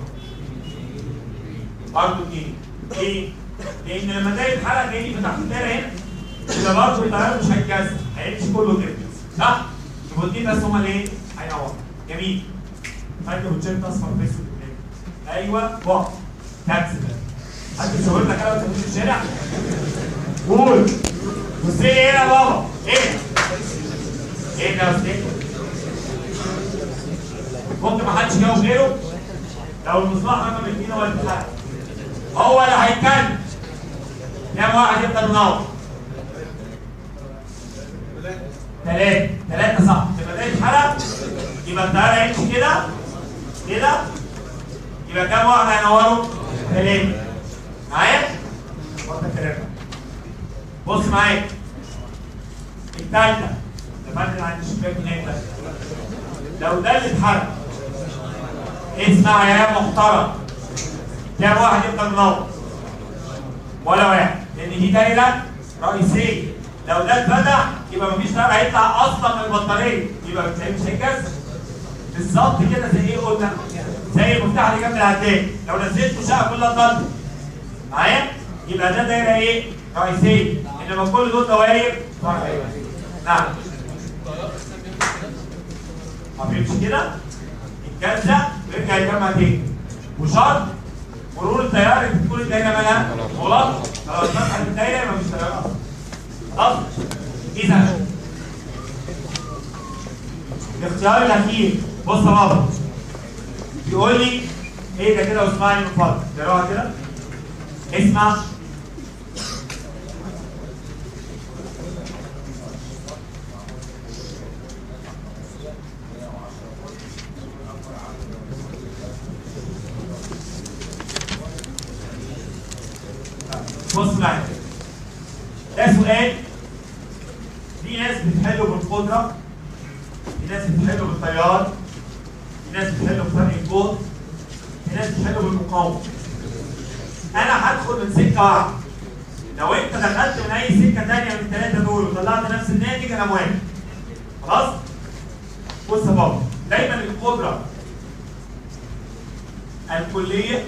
برضه 2. ليه؟ لأن لما ده يتحرق جاي فتحت الدايرة هنا يبقى برضه التيار مش هيتجزأ، هيمشي كله كده، صح؟ يبقوا 2 بس هما اللي ايه؟ هينوروا. جميل. فاكر وتشيرت اصفر في اسود قدامك. ايوه بقى تاكسي ده. حد يشاور لك كده وانت ماشي في الشارع؟ قول. بص لي ايه يا بابا؟ ايه؟ ايه ده يا استاذ؟ ممكن ما حدش يجاوب غيره؟ لو المصباح رقم 2 هو اللي اتحرق هو اللي هيتكلم. كام واحد يقدر ينور؟ 3 صح. يبقى ده يتحرق يبقى التيار هيمشي كده كده. يبقى كام واحد هينوروا؟ 3. معايا؟ بص معايا الثالثه تفضل عند الشباك هناك. لو ده اللي اتحرق اسمع يا محترم، كام واحد يقدر ينور؟ ولا واحد، لان دي دايره رئيسيه. لو ده اتفتح يبقى مفيش تيار هيطلع اصلا من البطاريه، يبقى مش هيتجزأ. بالظبط كده زي ايه قلنا؟ زي المفتاح اللي جنب العداد، لو نزلته الشقه كلها ضلمه. معايا؟ يبقى ده دايره ايه؟ رئيسيه، انما كل دول دوائر فرعيه. نعم. ما بيمشي كده يتجزأ ويرجع يجمع تاني. وشرط مرور التيار ان تكون الدايره مالها مغلقه، لو اتفتحت الدايره يبقى مفيش تيار اصلا. خلاص؟ اذا الاختيار الاخير بص يا بابا بيقول لي ايه ده كده واسمعني من فضلك، اقراها كده. اسمع. بص معايا، ده سؤال في ناس بتحله بالقدره، في ناس بتحله بالتيار، في ناس بتحله بفرق الجهد، في ناس بتحله بالمقاومه. انا هدخل من سكه واحده. لو انت دخلت من اي سكه ثانيه من الثلاثه دول وطلعت نفس الناتج انا موافق. خلاص؟ بص يا بابا، دايما القدرة الكلية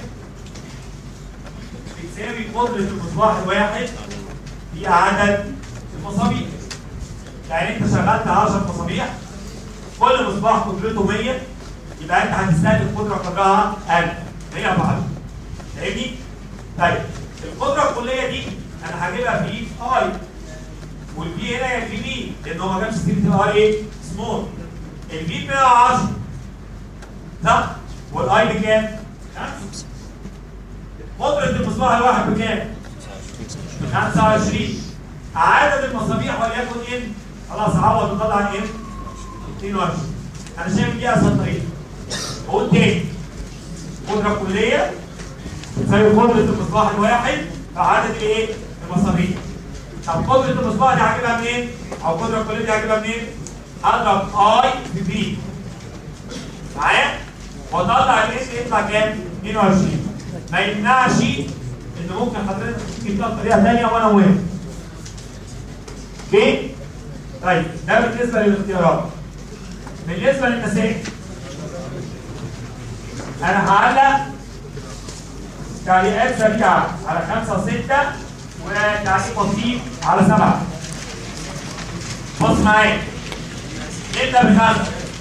بتساوي قدرة المصباح الواحد في عدد المصابيح. يعني انت شغلت 10 مصابيح، كل مصباح قدرته 100، يبقى انت هتستهلك قدرة قدرها 1000، 100 في 10. فاهمني؟ طيب القدرة الكلية دي انا هجيبها في اي، والبي هنا هي في بي، لان هو ما جابش سيره الاي ايه؟ سمول. البي ب 110 صح؟ والاي بكام؟ 5. قدرة المصباح الواحد بكام؟ 25. عدد المصابيح وليكن ان، خلاص عوض وطلع عن ان 22. انا شايف دي اسهل طريقه. قول تاني، قدرة كلية تساوي قدرة المصباح الواحد في عدد الايه؟ المصابيح. طب قدرة المصباح دي هجيبها منين؟ او القدرة الكلية دي هجيبها منين؟ هضرب اي في بي معايا؟ واطلع الاس يطلع كام؟ 22. ما يمنعش ان ممكن حضرتك تجيب طريقة ثانية وانا واقف. اوكي؟ طيب ده بالنسبة للاختيارات. بالنسبة للمسائل انا هعلق تعليقات سريعة على 5 و6 وتعليق بسيط على 7. بص معايا، نبدأ ب5.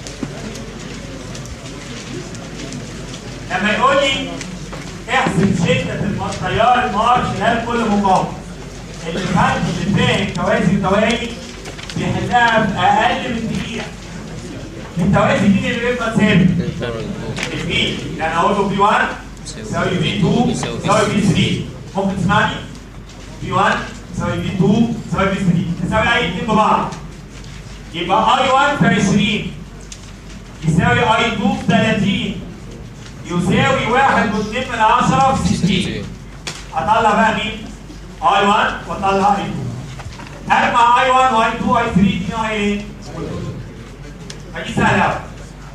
لما يقول لي احسب شدة التيار المار خلال كل مقاومة، اللي فاهم توازي وتوالي بيحلها في أقل من دقيقة. التوازي دي اللي بيبقى ثابت. البي يعني أقول له بي 1 يساوي بي 2 يساوي بي 3. ممكن تسمعني؟ بي 1 يساوي بي 2 يساوي بي 3 تساوي أي اتنين ببعض. يبقى اي 1 في 20 يساوي اي 2 في 30 يساوي 1.2 في 60. هطلع بقى مين؟ اي 1 واطلع اي 2. اجمع اي 1 واي 2 واي 3 دي نوع ايه؟ فدي سهله قوي.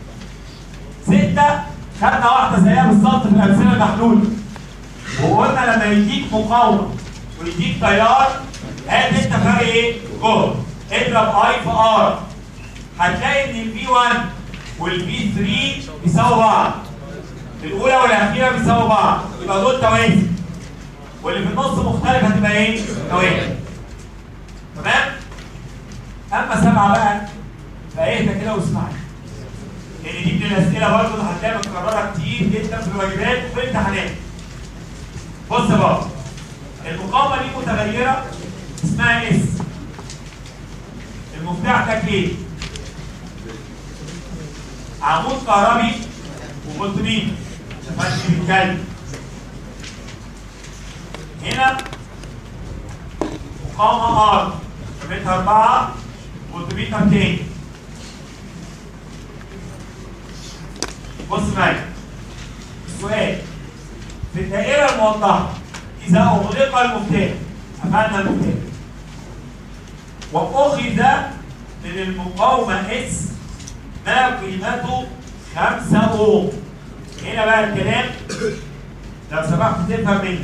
6 خدنا واحده زيها بالظبط في الامثله المحلوله. وقلنا لما يديك مقاومه ويديك تيار هات انت فرق ايه؟ جهد. اضرب اي في ار، هتلاقي ان البي 1 والبي 3 بيساووا بعض. الاولى والاخيره بيساووا بعض، يبقى دول توازي. واللي في النص مختلف هتبقى ايه؟ توازي. تمام؟ اما 7 بقى فاهدى كده واسمعني. لان دي من الاسئله برضه اللي هتلاقيها متكرره كتير جدا في الواجبات وفي الامتحانات. بص يا بابا، المقاومه دي متغيره اسمها اس. المفتاح ده ايه؟ عمود كهربي وملتميتر. عشان ما بيتكلم. هنا مقاومه ار قيمتها 4 ملتميتر تاني. بص معايا. السؤال في الدائره الموضحه اذا اغلق المفتاح، قفلنا المفتاح وأخذ من المقاومة اس ما قيمته 5 اوم. هنا بقى الكلام لو سمحت تفهم مني.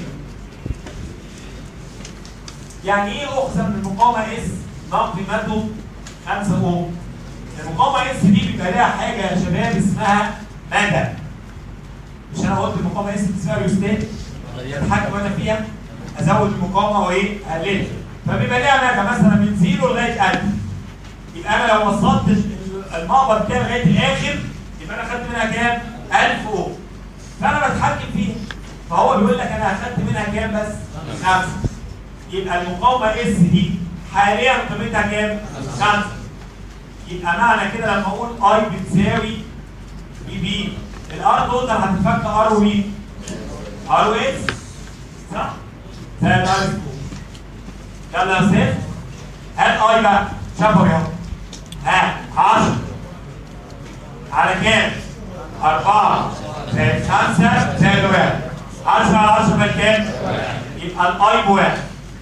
يعني ايه أخذ من المقاومة اس ما قيمته 5 اوم؟ المقاومة اس دي بيبقى لها حاجة يا شباب اسمها مدى. مش أنا قلت المقاومة اس بتساوي ريوستات؟ أتحكم أنا فيها، أزود المقاومة وإيه؟ أقللها. فبيبقى ليها مدى مثلا من 0 لغايه 1000. يبقى انا لو وصلت المقبض بتاعي لغايه الاخر يبقى انا خدت منها كام؟ 1000 اوم. فانا بتحكم فيها. فهو بيقول لك انا اخدت منها كام بس؟ 5. يبقى المقاومه اس دي حاليا قيمتها كام؟ 5. يبقى معنى كده لما اقول اي بتساوي بي بي، الار توتال هتتفك ار ومين؟ ار واس صح؟ زي الار سكوير. يلا يا سيف هات اي بقى شافوا اهو. ها 10 على كام؟ 4 زائد 5 زائد 1. 10 على 10 بقى كام؟ يبقى الاي ب1.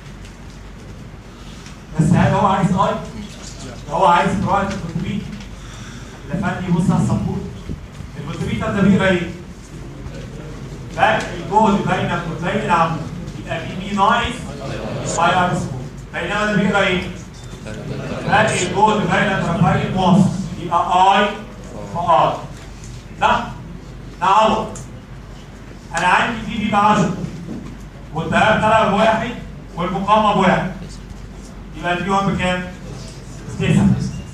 بس هل هو عايز اي؟ هو عايز قراءة البروتوميتر. ده فني بص على السبورت. البروتوميتر ده بيقرا ايه؟ فرق الجهد بين قطرين العمود. يبقى في بي ناقص اي ار سكوير. بينما ده بيقرا ايه؟ فرق الجهد بين الطرفين الموصل يبقى اي وار. صح؟ نعوض. انا عندي دي ب 10 والتيار طلع بواحد والمقاومه بواحد. يبقى البي 1 بكام؟ 9.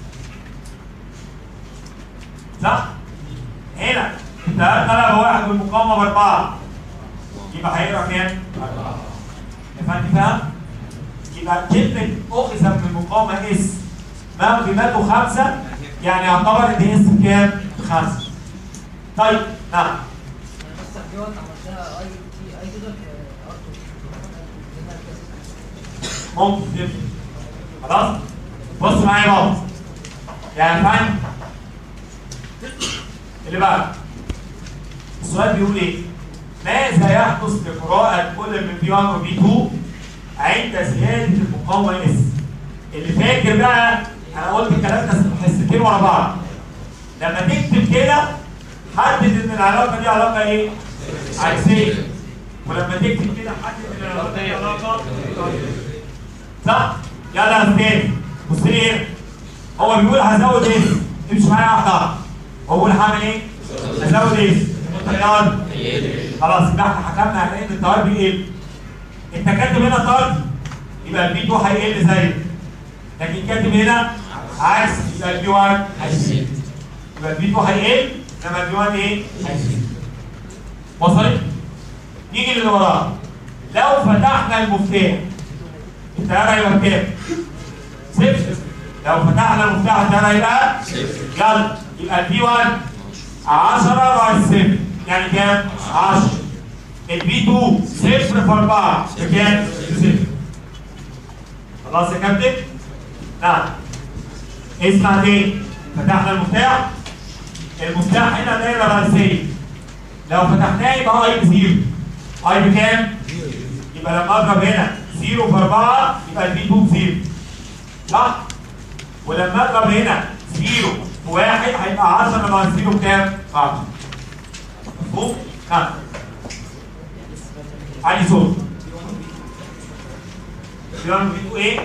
صح؟ هنا التيار طلع بواحد والمقاومه ب4 يبقى هيقرا كام؟ 4. فانت فاهم؟ يبقى كلمه اخذ من المقاومه اس ما قيمته 5 يعني يعتبر ان اس بكام؟ 5. طيب نعم. ممكن تفهم. خلاص؟ بص معايا بقى. يعني فاهم؟ اللي بعد. السؤال بيقول ايه؟ ماذا يحدث لقراءة كل من بي 1 وبي 2 عند زيادة المقاومة اس؟ اللي فاكر بقى انا قلت الكلام ده حصتين ورا بعض. لما تكتب كده حدد ان العلاقة دي علاقة ايه؟ عكسية. ولما تكتب كده حدد ان العلاقة دي علاقة صح؟ يلا يا استاذ بص لي هنا. هو بيقول هزود ايه؟ امشي معايا واحدة واحدة. هو بيقول هعمل ايه؟ هزود ايه؟ التيار خلاص يبقى احنا حكمنا على ان التيار بيقل. انت كاتب هنا طرد يبقى البي 2 هيقل زيه. لكن كاتب هنا عكس يبقى البي 1 هيزيد. يبقى البي 2 هيقل انما البي 1 ايه؟ هيزيد. وصلت؟ نيجي للي وراه. لو فتحنا المفتاح التيار هيبقى بكام؟ 0. لو فتحنا المفتاح التيار هيبقى 0. يلا يبقى البي 1 10 ناقص 0 يعني كام؟ 10. البي 2 0 في 4 بكام؟ 0. خلاص يا كابتن؟ نعم. اسمع تاني. فتحنا المفتاح. المفتاح هنا دايره رئيسيه. لو فتحناه يبقى اي ب0. اي بكام؟ يبقى لما اضرب هنا 0 في 4 يبقى البي 2 ب0. صح؟ ولما اضرب هنا 0 في 1 هيبقى 10 ناقص 0 بكام؟ 10. مفهوم؟ نعم. علي صوت. بيعمل فيديو ايه؟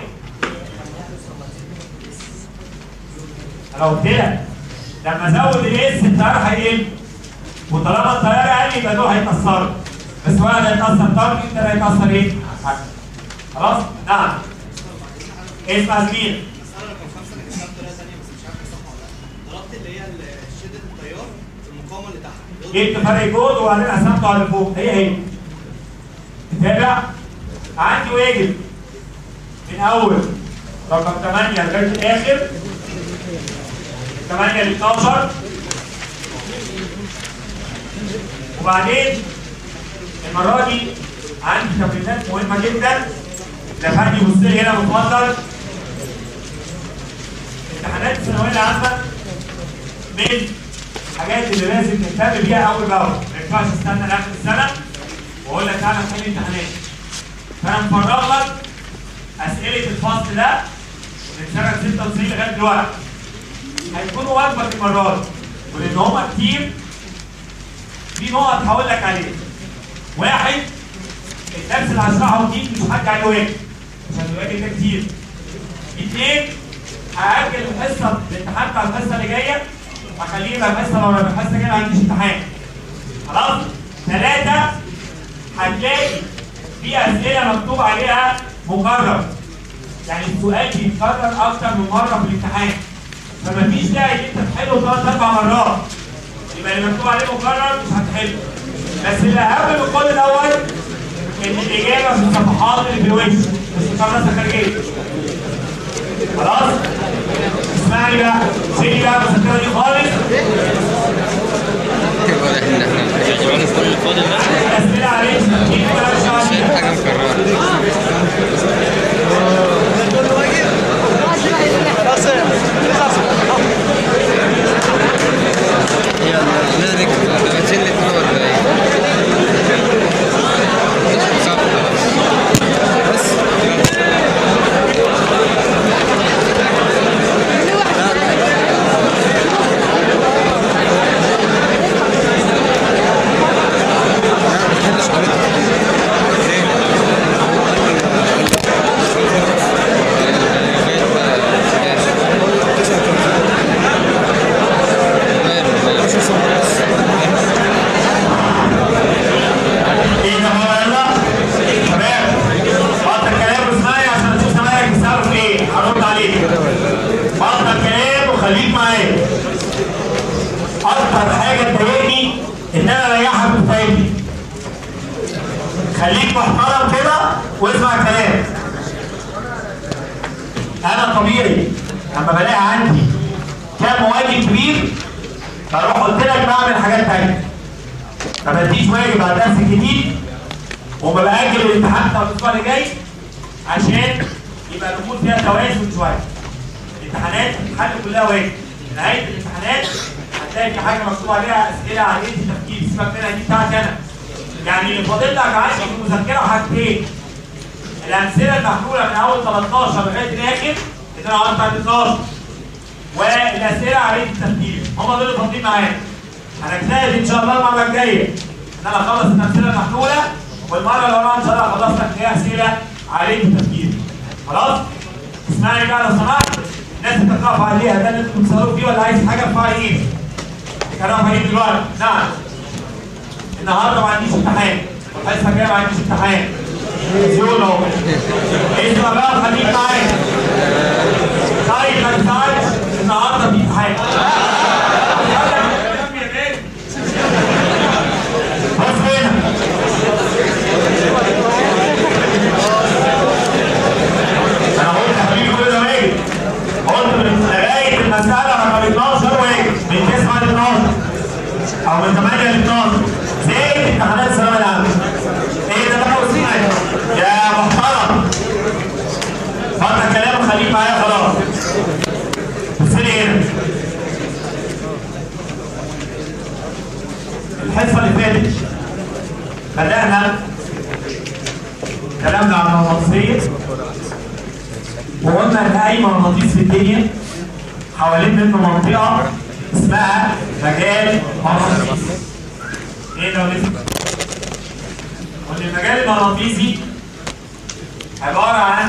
انا قلت لك لما ازود الاس التيار هيقل وطالما التيار قل يبقى دول هيتاثروا بس واحد هيتاثر تارجت الثاني هيتاثر ايه؟ خلاص؟ نعم. اسمع زميل. ضربت اللي هي شده التيار في المقاومه اللي تحت. جبت فرق جهد وبعدين قسمته على فوق هي. تتابع؟ عندي واجب من اول رقم 8 لغايه الاخر 8 ل 12 وبعدين المره دي عندي تمرينات مهمه جدا. لفندي بص لي هنا متفضل. امتحانات الثانويه العامه من الحاجات اللي لازم نهتم بيها اول باول، ما ينفعش استنى لاخر السنه واقول لك اعمل حل امتحانات. فانا مفرغ لك اسئله الفصل ده من سنه 96 لغايه دلوقتي. هيكونوا واجبك المره دي ولان هما كتير في نقط هقول لك عليها. واحد الدرس اللي هشرحه جديد مش هحكي عليه واجب عشان الواجب ده كتير. اثنين هاجل الحصه الامتحان بتاع الحصه اللي جايه هخليه يبقى الحصه لو الحصه الجايه ما عنديش امتحان. خلاص؟ ثلاثه هتلاقي في اسئله مكتوب عليها مكرر. يعني السؤال بيتكرر اكتر من مره في الامتحان. فمفيش داعي ان انت تحله 3 4 مرات. يبقى اللي مكتوب عليه مكرر مش هتحله. بس اللي اهم من كل الاول ان الاجابه في الصفحات اللي في الوش مش مكرره خارجيه. خلاص؟ اسمعني بقى، سيبي بقى المذكره دي خالص. كل الفاضل ده الاسئله عليه دي حاجه مكرره. خليك محترم كده واسمع الكلام. انا طبيعي اما بلاقي عندي كام واجب كبير بروح قلت لك بعمل حاجات تانية. ما بديش واجب على الدرس الجديد وبأجل الامتحان بتاع الاسبوع اللي جاي عشان يبقى الامور فيها توازن شويه. الامتحانات بتتحل كلها واجب. نهايه الامتحانات هتلاقي في حاجه مكتوب عليها اسئله عاليه التفكير، سيبك منها دي بتاعتي انا. يعني اللي فاضل لك عندي في المذكره حاجتين. الامثله المحلوله من اول 13 لغايه الاخر اللي انا قلت عند 12 والاسئله عاليه التفكير، هم دول اللي فاضلين معانا. هنجتهد ان شاء الله المره الجايه ان انا اخلص الامثله المحلوله، والمره اللي وراها ان شاء الله اخلص لك فيها اسئله عاليه التفكير. خلاص؟ اسمعني بقى لو سمحت، الناس اللي بترفع عليها ده اللي انتوا بتسالوا فيه ولا عايز حاجه ارفع ايدك؟ كان رافع ايدك دلوقتي؟ نعم. النهارده ما عنديش امتحان، والحصه الجايه ما عنديش امتحان. زيون اهو. اسمع بقى خليك معايا. طيب ما تزعلش، النهارده في امتحان. بص هنا. انا قلت يا حبيبي كل ده واجب. قلت من لغايه المساله رقم 12 واجب، من 9 ل 12 او من 8 ل 12 زي امتحانات الثانويه العامه. ايه ده بقى وسيمك يا محترم؟ فضل كلام خليك معايا خلاص. بص لي هنا. الحصه اللي فاتت بدأنا كلامنا عن المغناطيسية وقلنا ان اي مغناطيس في الدنيا حوالين منه منطقة اسمها مجال مغناطيسي. ايه ده ولسه؟ وان المجال المغناطيسي عبارة عن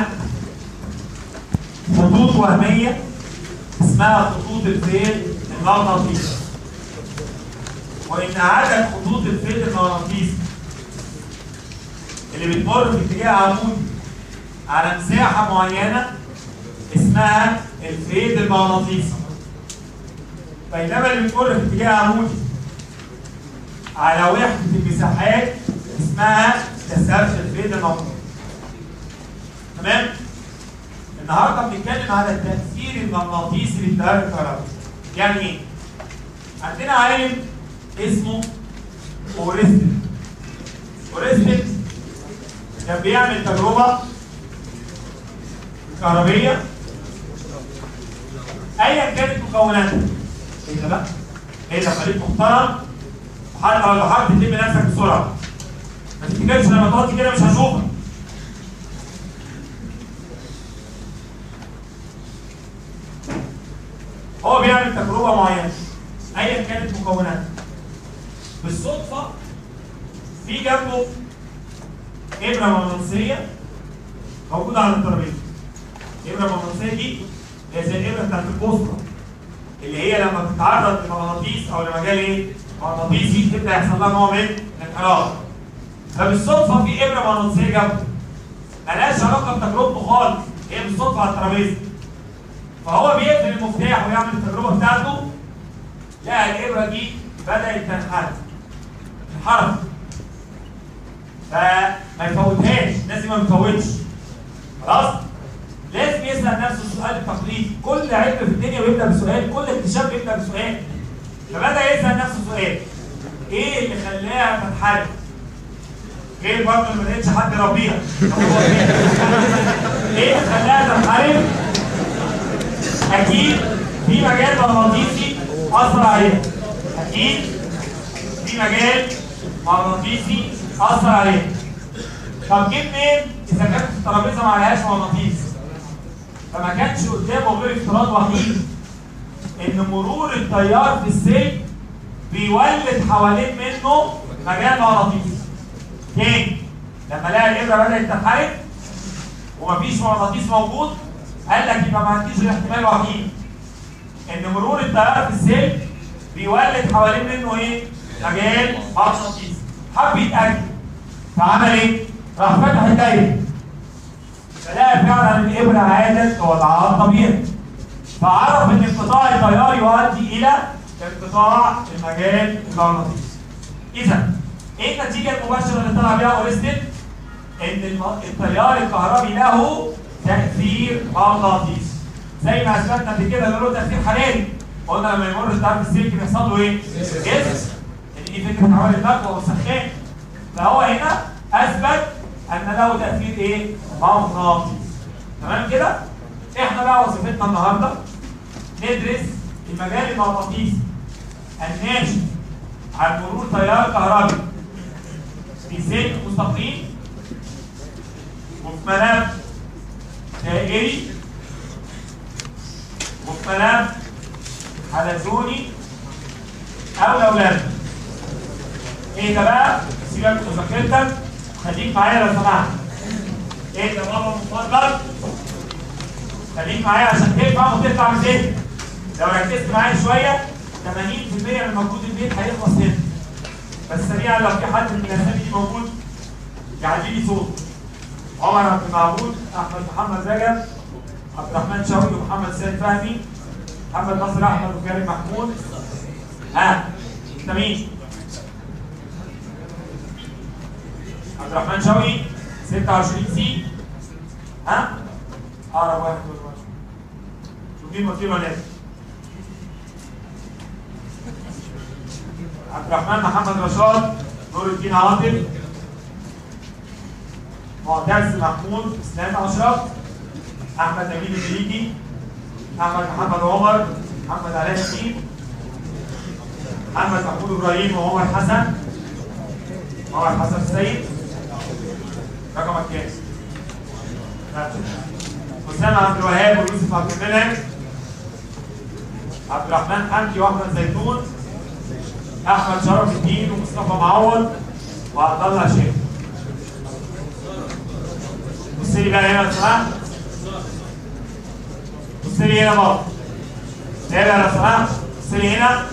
خطوط وهمية اسمها خطوط الفيل المغناطيسي. وان عدد خطوط الفيل المغناطيسي اللي بتمر في اتجاه عمودي على مساحة معينة اسمها الفيل المغناطيسي. بينما اللي بتمر في اتجاه عمودي على وحدة المساحات اسمها كثافة الفيل المغناطيسي. تمام؟ النهارده بنتكلم على التأثير المغناطيسي للتيار الكهربائي. يعني ايه؟ عندنا عالم اسمه اورستن. اورستن كان بيعمل تجربة كهربية ايا كانت مكوناتها. ايه ده بقى؟ ايه ده خليك محترم وحتى لو حابب تلم نفسك بسرعة. ما تفتكرش لما تقعد كده مش هشوفك. هو بيعمل تجربة معينة ايا كانت مكوناتها. بالصدفة في جنبه إبرة مغناطيسية موجودة على الترابيزة. الإبرة المغناطيسية دي هي زي الإبرة بتاعت البوصلة اللي هي لما بتتعرض لمغناطيس أو لمجال إيه؟ مغناطيسي تبدأ يحصل لها نوع من الانحراف. فبالصدفة في إبرة مغناطيسية جنبه مالهاش علاقة بتجربته خالص، هي بالصدفة على الترابيزة. فهو بيقفل المفتاح ويعمل التجربة بتاعته لقى الإبرة دي بدأت تنحرف. فما يفوتهاش، لازم ما يفوتش. خلاص؟ لازم يسأل نفسه السؤال التقليدي، كل علم في الدنيا بيبدأ بسؤال، كل اكتشاف بيبدأ بسؤال. فبدأ يسأل نفسه سؤال، إيه اللي خلاها تنحرف؟ غير برضه ما لقيتش حد يربيها. إيه اللي خلاها تنحرف؟ أكيد في مجال مغناطيسي أثر عليها. أكيد في مجال مغناطيسي أثر عليها. طب جه منين إذا كانت الترابيزة ما عليهاش مغناطيس؟ فما كانش قدامه غير افتراض وحيد إن مرور التيار في السلك بيولد حوالين منه مجال مغناطيسي. تاني لما لقى الإبرة بدأت تنحرف ومفيش مغناطيس موجود قال لك يبقى ما عنديش غير احتمال وحيد إن مرور التيار في السلك بيولد حوالين منه إيه؟ مجال مغناطيسي. حب يتأكد فعمل ايه؟ راح فتح الدايره فلقى فعلا الابره عادت وضعها الطبيعي. فعرف ان انقطاع التيار يؤدي الى انقطاع المجال المغناطيسي. اذا ايه النتيجه المباشره اللي طلع بيها اورستن؟ ان التيار الكهربي له تاثير مغناطيسي. زي ما اثبتنا قبل كده ان له تاثير حراري، قلنا لما يمر التيار في السلك بيحصل له ايه؟ جسم. دي فكره عمل المكوى والسخان. فهو هنا اثبت ان له تاثير ايه؟ مغناطيسي. تمام كده؟ احنا بقى وظيفتنا النهارده ندرس المجال المغناطيسي الناشئ عن مرور تيار كهربي في سلك مستقيم وفي ملف دائري وفي ملف حلزوني او لولبي. ايه ده بقى؟ سيبك من مذاكرتك خليك معايا لو سمحت. ايه ده بابا مفضل؟ خليك معايا عشان تفهم وتطلع من ذهنك. لو ركزت معايا شويه 80% من مجهود البيت هيخلص هنا. بس سريعا لو في حد من الاسامي دي موجود يعلي لي صوت. عمر عبد المعبود، احمد محمد رجب، عبد الرحمن شوقي ومحمد سيد فهمي، محمد ناصر احمد وكريم محمود. انت مين؟ عبد الرحمن شوقي 26 سي. اقرب واحد شوف مين مطير ولا ايه؟ عبد الرحمن محمد رشاد، نور الدين عاطف، معتز محمود، اسلام اشرف، احمد نبيل المليجي، احمد محمد عمر، محمد علاء الدين، محمد محمود ابراهيم وعمر حسن، عمر حسن السيد. رقمك كام؟ اسامه عبد الوهاب ويوسف عبد المنعم، عبد الرحمن حمدي واحمد زيتون، احمد شرف الدين ومصطفى معوض وعبد الله شيخ. بص لي بقى هنا لو سمحت. بص لي هنا برضه. تابع لو سمحت. بص لي هنا.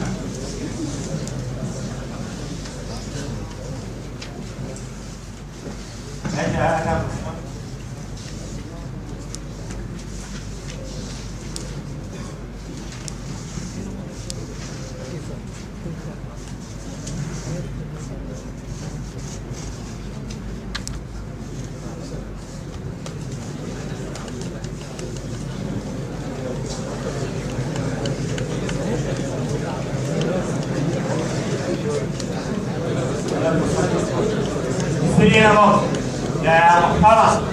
انا يا بابا يا محترم.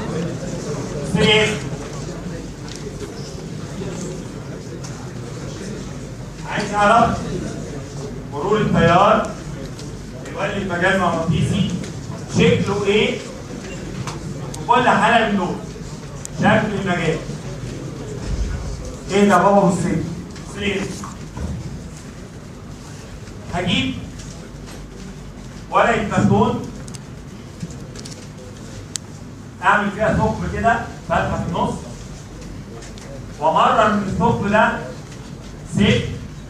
عايز اعرف مرور التيار يولد مجال مغناطيسي شكله ايه في كل حاله من دول. شكل المجال ايه ده يا بابا؟ بص لي هجيب ورقه كرتون اعمل فيها ثقب كده فتحه في النص وامرر من الثقب ده سلك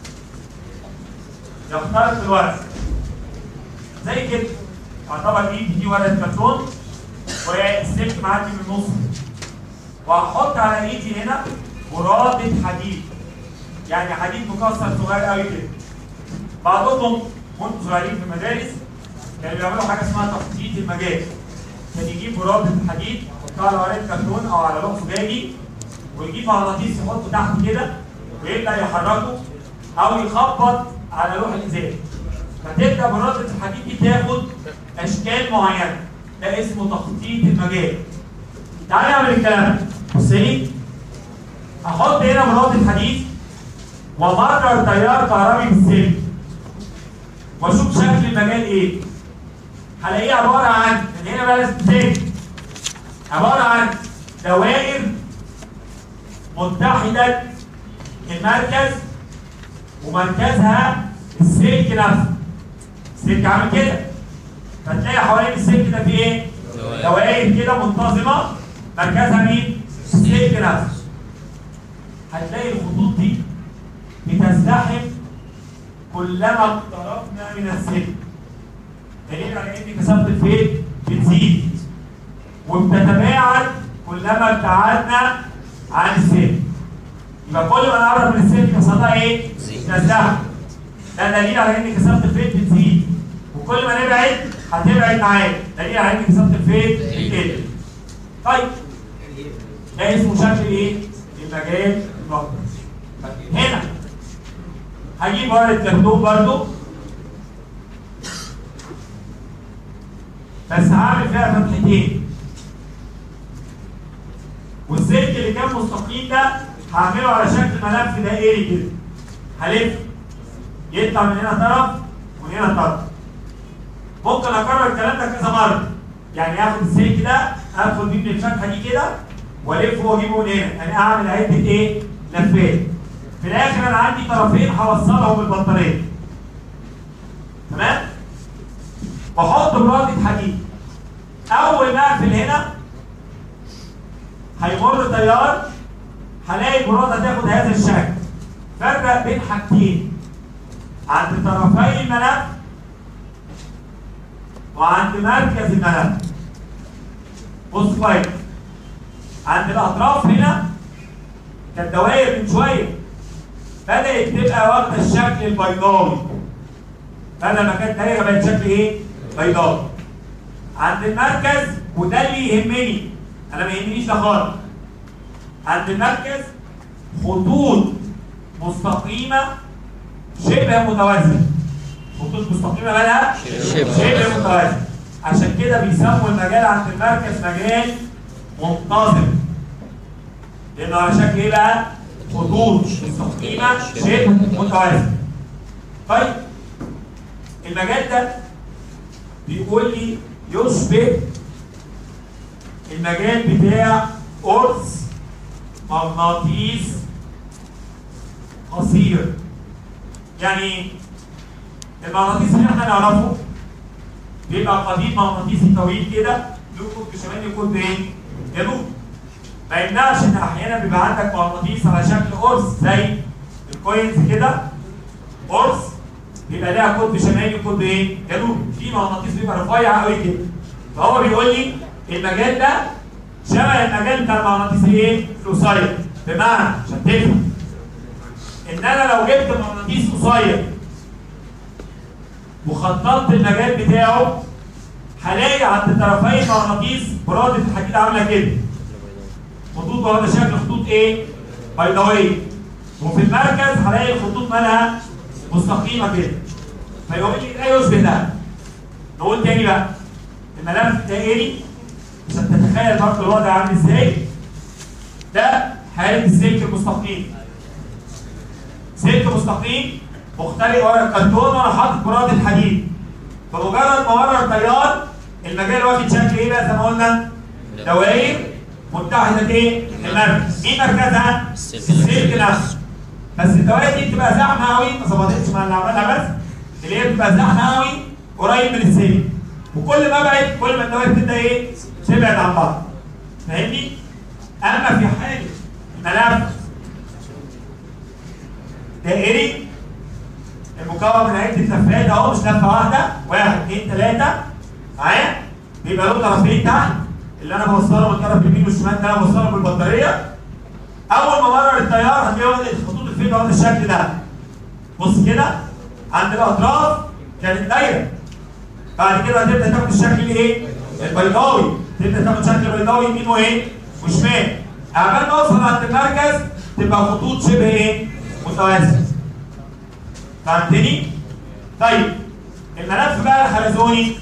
يخترق الورق زي كده. يعتبر ايدي دي ورقه كرتون والسلك معدي من النص، وهحط على ايدي هنا براده حديد، يعني حديد مكسر صغير قوي كده. بعضهم وانتم صغيرين في المدارس كانوا بيعملوا حاجه اسمها تخطيط المجال. كان يجيب براده حديد يحطها على ورقه كرتون او على لوح زجاجي ويجيب مغناطيس يحطه تحت كده ويبدا يحركه او يخبط على لوح الازاز، فتبدا براده الحديد دي تاخد اشكال معينه. ده اسمه تخطيط المجال. تعالى نعمل الكلام ده. بص لي، هحط هنا براده حديد وامرر تيار كهربي بالسلك واشوف شكل المجال ايه. هلاقيه عباره عن من هنا بقى لازم تاني عباره عن دوائر متحده المركز ومركزها السلك نفسه. السلك عامل كده، فتلاقي حوالين السلك ده في ايه؟ دوائر كده منتظمه مركزها مين؟ السلك نفسه. هتلاقي الخطوط دي بتزدحم كلما اقتربنا من السلك. دليل على ان كثافه الفيض بتزيد وبتتباعد كلما ابتعدنا عن السلك. يبقى كل ما نقرب من السلك كثافتها ايه؟ تزدحم. ده دليل على ان كثافه الفيض بتزيد وكل ما نبعد هتبعد معاك، دليل على ان كثافه الفيض بتقل. طيب ده اسمه شكل ايه؟ المجال المغناطيسي. هنا هجيب ورقه كرتون برضو، بس هعمل فيها فتحتين، والسلك اللي كان مستقيم ده هعمله على شكل ملف دائري كده، هلف يطلع من هنا طرف ومن هنا طرف. ممكن اكرر الكلام ده كذا مره، يعني اخد السلك ده ادخل بيه من الفتحه دي كده والفه واجيبه من هنا، يعني اعمل عده ايه؟ لفات. في الاخر انا عندي طرفين هوصلهم بالبطاريه. تمام؟ واحط براده حديد. اول ما اقفل هنا هيمر تيار، هلاقي البراده تاخد هذا الشكل. فرق بين حاجتين، عند طرفي الملف وعند مركز الملف. بص كويس، عند الاطراف هنا كانت دوائر من شويه بدات تبقى واخده الشكل البيضاوي، بدل ما كانت دايره بقت شكل ايه؟ بيضاوي. عند المركز، وده اللي يهمني، انا ما يهمنيش ده خالص. عند المركز خطوط مستقيمه شبه متوازنه. خطوط مستقيمه مالها؟ شبه متوازنه. عشان كده بيسموا المجال عند المركز مجال منتظم. لانه على شكل ايه بقى؟ خطوط مستقيمه شبه متوازنه. طيب المجال ده بيقول لي يشبه المجال بتاع قرص مغناطيس قصير. يعني المغناطيس اللي احنا نعرفه بيبقى قضيب مغناطيسي طويل كده له قطب شمالي وقطب ايه؟ جنوبي. ما يمنعش ان احيانا بيبقى عندك مغناطيس على شكل قرص زي الكوينز كده، قرص بيبقى لها قطب شمالي وقطب ايه؟ جنوبي. في مغناطيس بيبقى رفيع قوي كده. فهو بيقول لي المجال ده شبه المجال بتاع المغناطيس ايه؟ القصير. بمعنى عشان تفهم ان انا لو جبت مغناطيس قصير وخططت المجال بتاعه هلاقي عند طرفي المغناطيس برادة الحديد عامله كده. خطوط واخده شكل خطوط ايه؟ بيضاويه. وفي المركز هلاقي الخطوط مالها مستقيمه كده. فيقول لي ده يشبه ده. نقول تاني بقى، الملف الدائري عشان تتخيل برضه الوضع عامل ازاي. ده حاله السلك المستقيم. سلك مستقيم مختلف ورا الكرتون وانا حاطط براده حديد. فمجرد ما ورا التيار المجال واخد شكل ايه بقى زي ما قلنا؟ دوائر متحده ايه؟ المركز. مين مركزها؟ السلك نفسه. بس الدوائر دي بتبقى زحمه قوي، ما ظبطتش مع اللي عملها بس، اللي هي بتبقى زحمه قوي قريب من السلك. وكل ما ابعد كل ما الدوائر تبدا ايه؟ تبعد عن بعض. فاهمني؟ اما في حاله الملف دائري المكون من عده لفات اهو، مش لفه واحده، 1 2 3 معايا، بيبقى له طرفين تحت اللي انا بوصله من الطرف اليمين والشمال ده انا بوصله بالبطاريه. اول ما مرر التيار هتلاقي خطوط الفيض واخد الشكل ده. بص كده، عند الاطراف كانت دايره، بعد كده هتبدا تاخد الشكل الايه؟ البيضاوي، تبدا تاخد شكل بيضاوي يمين وايه؟ وشمال. عمال ما اوصل عند المركز تبقى خطوط شبه ايه؟ متوازنه. فهمتني؟ طيب الملف بقى الحلزوني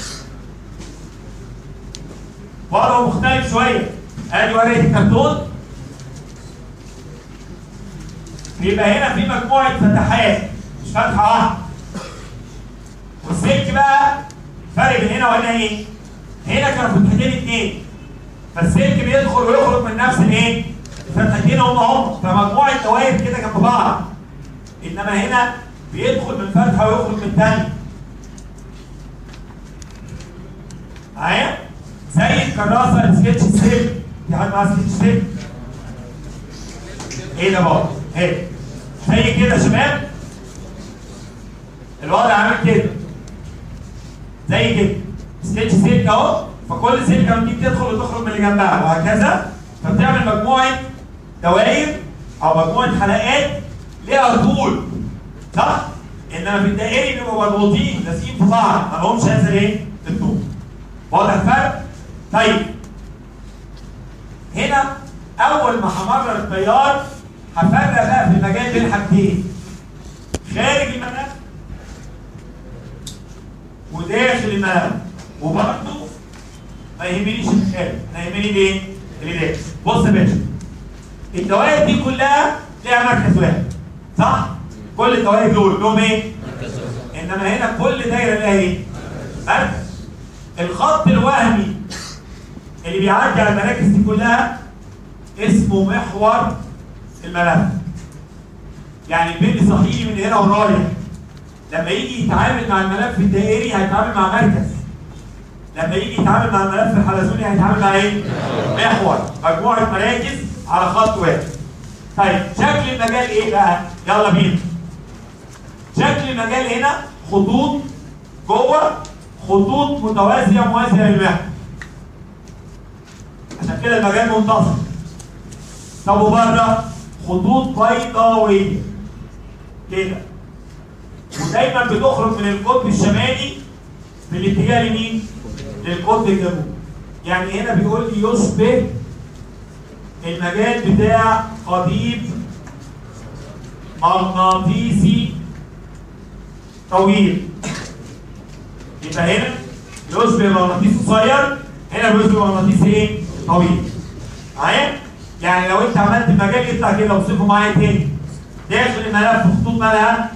وضعه مختلف شويه. ادي ورقه الكرتون، بيبقى هنا في مجموعه فتحات مش فتحه واحده. والسلك بقى فرق بين هنا وهنا ايه؟ هنا كانوا فتحتين اتنين، فالسلك بيدخل ويخرج من نفس الايه؟ الفتحتين هم فمجموعه دوائر كده جنب بعض. انما هنا بيدخل من فتحه ويخرج من الثانيه. معايا؟ زي الكراسه السكتش سلك. في حد معاه سكتش سلك؟ ايه ده بقى؟ اهي زي كده يا شباب. الوضع عامل كده زي كده سكتش سلك اهو. فكل سلكه من دي بتدخل وتخرج من اللي جنبها وهكذا. فبتعمل مجموعه دوائر او مجموعه حلقات ليها طول، صح؟ انما في الدائري بيبقوا مضغوطين لازقين في بعض ما لهمش هذا الايه؟ الطول. واضح الفرق؟ طيب هنا اول ما همرر التيار هفرق بقى في المجال بين حاجتين، خارج الملف وداخل الملف، وبرضه ما يهمنيش الخارج، انا يهمني الايه؟ اللي داخل. بص يا باشا، الدوائر دي كلها ليها مركز واحد، صح؟ كل الدوائر دول لهم ايه؟ انما هنا كل دايره لها ايه؟ مركز. الخط الوهمي اللي بيعدي على المراكز دي كلها اسمه محور الملف. يعني البني صحيحي من هنا ورايح لما يجي يتعامل مع الملف الدائري هيتعامل مع مركز، لما يجي يتعامل مع الملف الحلزوني هيتعامل مع ايه؟ محور، مجموعه مراكز على خط واحد. طيب شكل المجال ايه بقى؟ يلا بينا. شكل المجال هنا خطوط جوه، خطوط متوازيه موازيه للمحور. عشان كده المجال منتصف. طب وبره خطوط بيضاويه كده، ودايما بتخرج من القطب الشمالي بالاتجاه لمين؟ للقطب الجنوبي. يعني هنا بيقول لي يشبه المجال بتاع قضيب مغناطيسي طويل. يبقى هنا يشبه مغناطيس قصير، هنا بيشبه مغناطيس ايه؟ طويل. معايا؟ يعني لو انت عملت المجال يطلع كده وصفه معايا تاني. داخل الملف خطوط مالها؟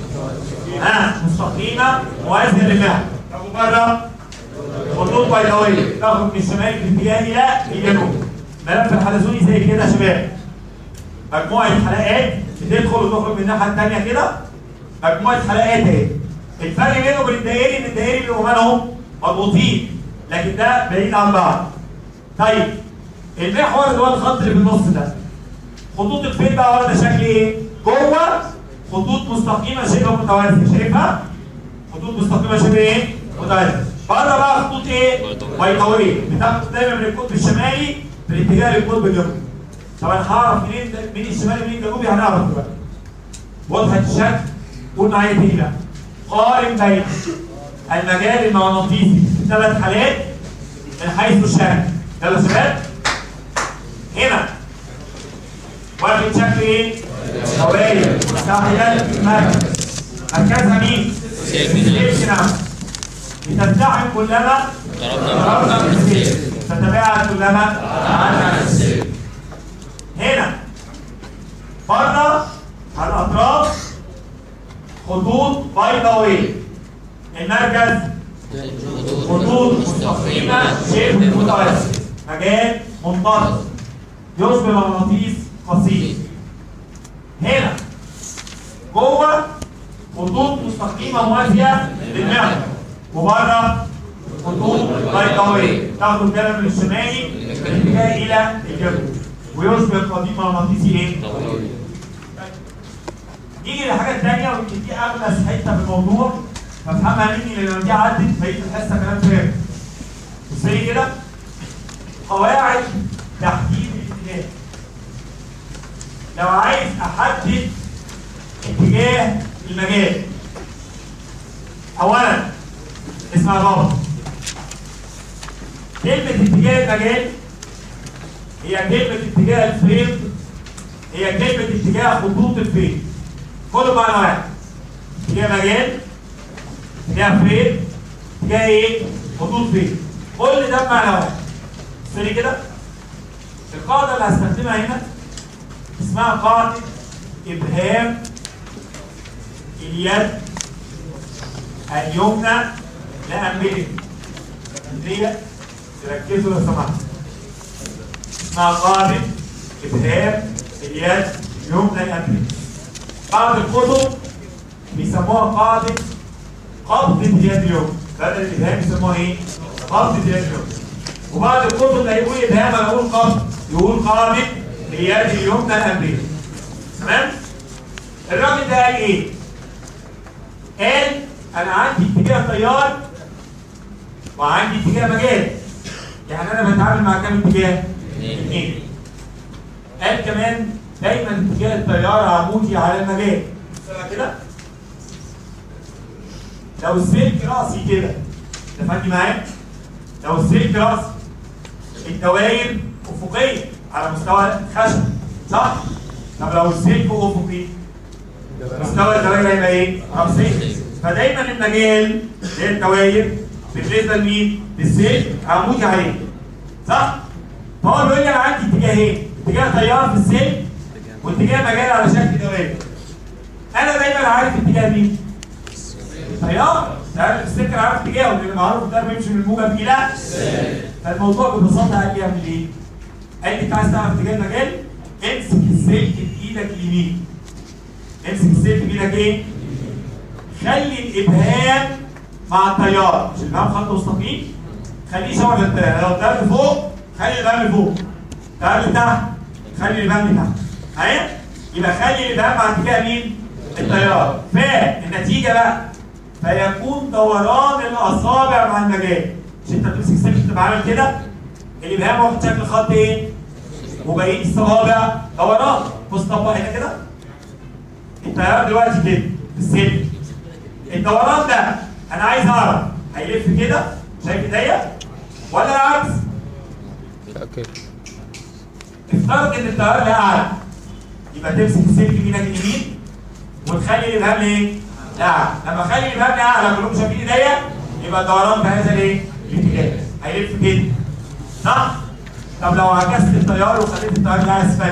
مستقيمه موازيه للمحور. طب وبره خطوط بيضاويه تخرج من الشمال في اتجاه الى الجنوب. الملف الحلزوني زي كده يا شباب، مجموعه حلقات بتدخل وتخرج من الناحيه الثانيه كده، مجموعه حلقات اهي. الفرق بينه وبين الدائري ان الدائري بيبقوا مالهم مضغوطين، لكن ده بعيد عن بعض. طيب المحور اللي هو الخط اللي في النص ده، خطوط الفيل بقى واخده شكل ايه؟ جوه خطوط مستقيمه شبه متوازيه، شايفها؟ خطوط مستقيمه شبه ايه؟ متوازيه. بره بقى خطوط ايه؟ بيضاويه بتاخد دايما من القطب الشمالي في الاتجاه للقطب الجنوبي. طب انا هعرف منين مين الشمالي ومين الجنوبي؟ هنعرف دلوقتي. وضحت الشكل؟ قول معايا تاني بقى. قارن بين المجال المغناطيسي في 3 حالات من حيث الشكل. يلا يا شباب. هنا واخد شكل ايه؟ دوائر مستعمله مركز. مركزها مين؟ السيلف. بتزدحم كلما ضربنا في السيلف، تتباعد كلما بعدنا عن السيلف. هنا بره على الاطراف خطوط بيضاويه. المركز خطوط مستقيمه شبه متوازيه، مجال منتظم يشبه مغناطيس قصير. هنا جوه خطوط مستقيمه موازيه للمحور، وبره خطوط بيضاويه تاخد الجانب الشمالي بالاتجاه الى الجنوب، ويشبه قضيب مغناطيسي ايه؟ نيجي للحاجه الثانيه، ويمكن دي اغلى حته في الموضوع فافهمها مني لان دي عدت بقيه الحصه كلام فارغ. بص لي كده، قواعد تحديد الاتجاه. لو عايز احدد اتجاه المجال، اولا اسمع بابا، كلمه اتجاه المجال هي كلمه اتجاه الفريم، هي كلمه اتجاه خطوط الفريم، كله معنى واحد. اتجاه مجال، اتجاه فريم، اتجاه ايه؟ خطوط فريم، كل ده بمعنى واحد. بص لي كده، القاعده اللي هستخدمها هنا اسمها قاعده ابهام اليد اليمنى لأنبياء. دي تركزوا لو سمحتوا. اسمها قاعده ابهام اليد اليمنى لأنبياء. بعض الكتب بيسموها قاعده قبضه اليد اليمنى، بدل الابهام يسموها ايه؟ قبضه اليد اليمنى. وبعض الكتب لا يقول ابهام ولا يقول قبض، يقول قاعده اليد اليمنى لأنبياء. تمام؟ الراجل ده قال ايه؟ قال انا عندي اتجاه تيار وعندي اتجاه مجال. يعني انا بتعامل مع كام اتجاه؟ 2. قال كمان دايما اتجاه التيار عمودي على المجال. بص كده، لو السلك راسي كده، اتفقتي معايا؟ لو السلك راسي الدوائر افقيه على مستوى الخشب، صح؟ طب لو السلك افقي مستوى الدوائر هيبقى ايه؟ راسيه. فدايما المجال اللي الدوائر بالنسبه لمين؟ للسلك عمودي عليه، صح؟ فهو بيقول لي انا عندي اتجاهين، اتجاه تيار في السلك واتجاه مجال على شكل دوائر. انا دايما عارف اتجاه مين؟ تيار، عارف السلك، عارف اتجاهه لان معروف الدرب بيمشي من الموجب الى فالموضوع ببساطه قال لي اعمل ايه؟ قال لي انت عايز تعرف اتجاه المجال؟ امسك السلك بايدك اليمين. امسك السلك بايدك ايه؟ خلي الابهام مع التيار، مش الابهام خط مستقيم، خليه شبه التيار. لو التيار لفوق خلي الابهام لفوق، التيار لتحت خلي الابهام لتحت. معايا؟ يبقى خلي الابهام مع اتجاه مين؟ التيار. فالنتيجه بقى فيكون دوران الاصابع مع المجال. مش انت بتمسك السلك تبقى عامل كده؟ الابهام واخد شكل خط ايه؟ وبقيه الصوابع دوران. بص طبق هنا كده. التيار دلوقتي كده في السلك. الدوران ده انا عايز اعرف هيلف كده، شايف ايديا؟ ولا العكس؟ اوكي. افترض ان التيار ده اعلى. يبقى تمسك السلك بايدك اليمين وتخلي الابهام ايه؟ اعلى. لما اخلي الابهام اعلى كلهم شايفين ايديا يبقى الدوران بهذا الايه؟ الاتجاه. هيلف كده. صح؟ طب لو عكست التيار وخليت التيار ده اسفل